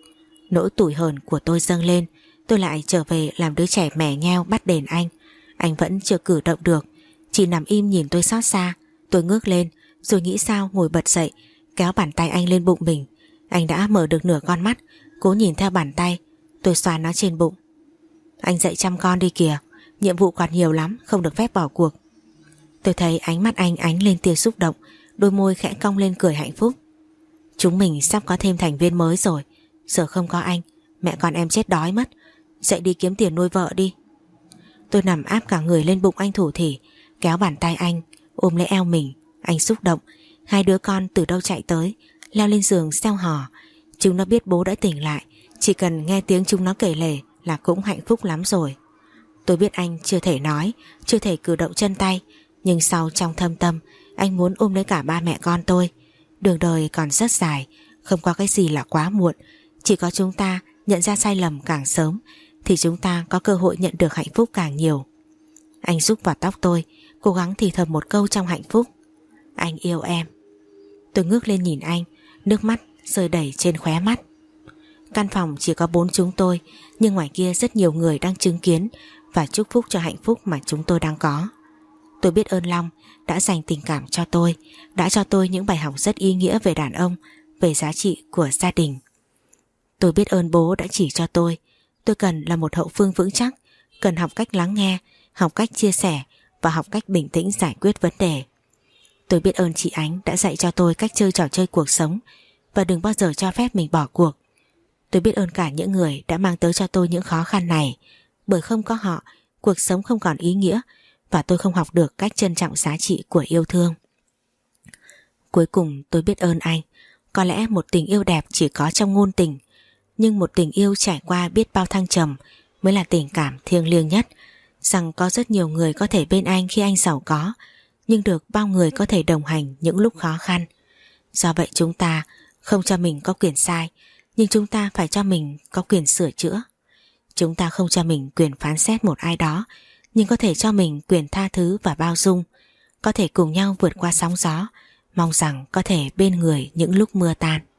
Nỗi tủi hờn của tôi dâng lên. Tôi lại trở về làm đứa trẻ mè nheo bắt đền anh. Anh vẫn chưa cử động được, chỉ nằm im nhìn tôi xót xa. Tôi ngước lên, rồi nghĩ sao ngồi bật dậy, kéo bàn tay anh lên bụng mình. Anh đã mở được nửa con mắt, cố nhìn theo bàn tay. Tôi xoa nó trên bụng. Anh dậy chăm con đi kìa, nhiệm vụ còn nhiều lắm, không được phép bỏ cuộc. Tôi thấy ánh mắt anh ánh lên tia xúc động, đôi môi khẽ cong lên cười hạnh phúc. Chúng mình sắp có thêm thành viên mới rồi. Giờ không có anh, mẹ con em chết đói mất. Dậy đi kiếm tiền nuôi vợ đi. Tôi nằm áp cả người lên bụng anh thủ thỉ, kéo bàn tay anh ôm lấy eo mình. Anh xúc động, Hai đứa con từ đâu chạy tới, leo lên giường reo hò. Chúng nó biết bố đã tỉnh lại, chỉ cần nghe tiếng chúng nó kể lể là cũng hạnh phúc lắm rồi. Tôi biết anh chưa thể nói, chưa thể cử động chân tay, nhưng sau trong thâm tâm anh muốn ôm lấy cả ba mẹ con tôi. Đường đời còn rất dài, không có cái gì là quá muộn. Chỉ có chúng ta nhận ra sai lầm càng sớm thì chúng ta có cơ hội nhận được hạnh phúc càng nhiều. Anh rúc vào tóc tôi, cố gắng thì thầm một câu trong hạnh phúc: anh yêu em. Tôi ngước lên nhìn anh, nước mắt rơi đầy trên khóe mắt. Căn phòng chỉ có bốn chúng tôi, nhưng ngoài kia rất nhiều người đang chứng kiến và chúc phúc cho hạnh phúc mà chúng tôi đang có. Tôi biết ơn Long đã dành tình cảm cho tôi, đã cho tôi những bài học rất ý nghĩa về đàn ông, về giá trị của gia đình. Tôi biết ơn bố đã chỉ cho tôi. Tôi cần là một hậu phương vững chắc, cần học cách lắng nghe, học cách chia sẻ và học cách bình tĩnh giải quyết vấn đề. Tôi biết ơn chị Ánh đã dạy cho tôi cách chơi trò chơi cuộc sống và đừng bao giờ cho phép mình bỏ cuộc. Tôi biết ơn cả những người đã mang tới cho tôi những khó khăn này, bởi không có họ, cuộc sống không còn ý nghĩa và tôi không học được cách trân trọng giá trị của yêu thương. Cuối cùng tôi biết ơn anh. Có lẽ một tình yêu đẹp chỉ có trong ngôn tình, nhưng một tình yêu trải qua biết bao thăng trầm mới là tình cảm thiêng liêng nhất. Rằng có rất nhiều người có thể bên anh khi anh giàu có, nhưng được bao người có thể đồng hành những lúc khó khăn. Do vậy chúng ta không cho mình có quyền sai, nhưng chúng ta phải cho mình có quyền sửa chữa. Chúng ta không cho mình quyền phán xét một ai đó, nhưng có thể cho mình quyền tha thứ và bao dung. Có thể cùng nhau vượt qua sóng gió, mong rằng có thể bên người những lúc mưa tan.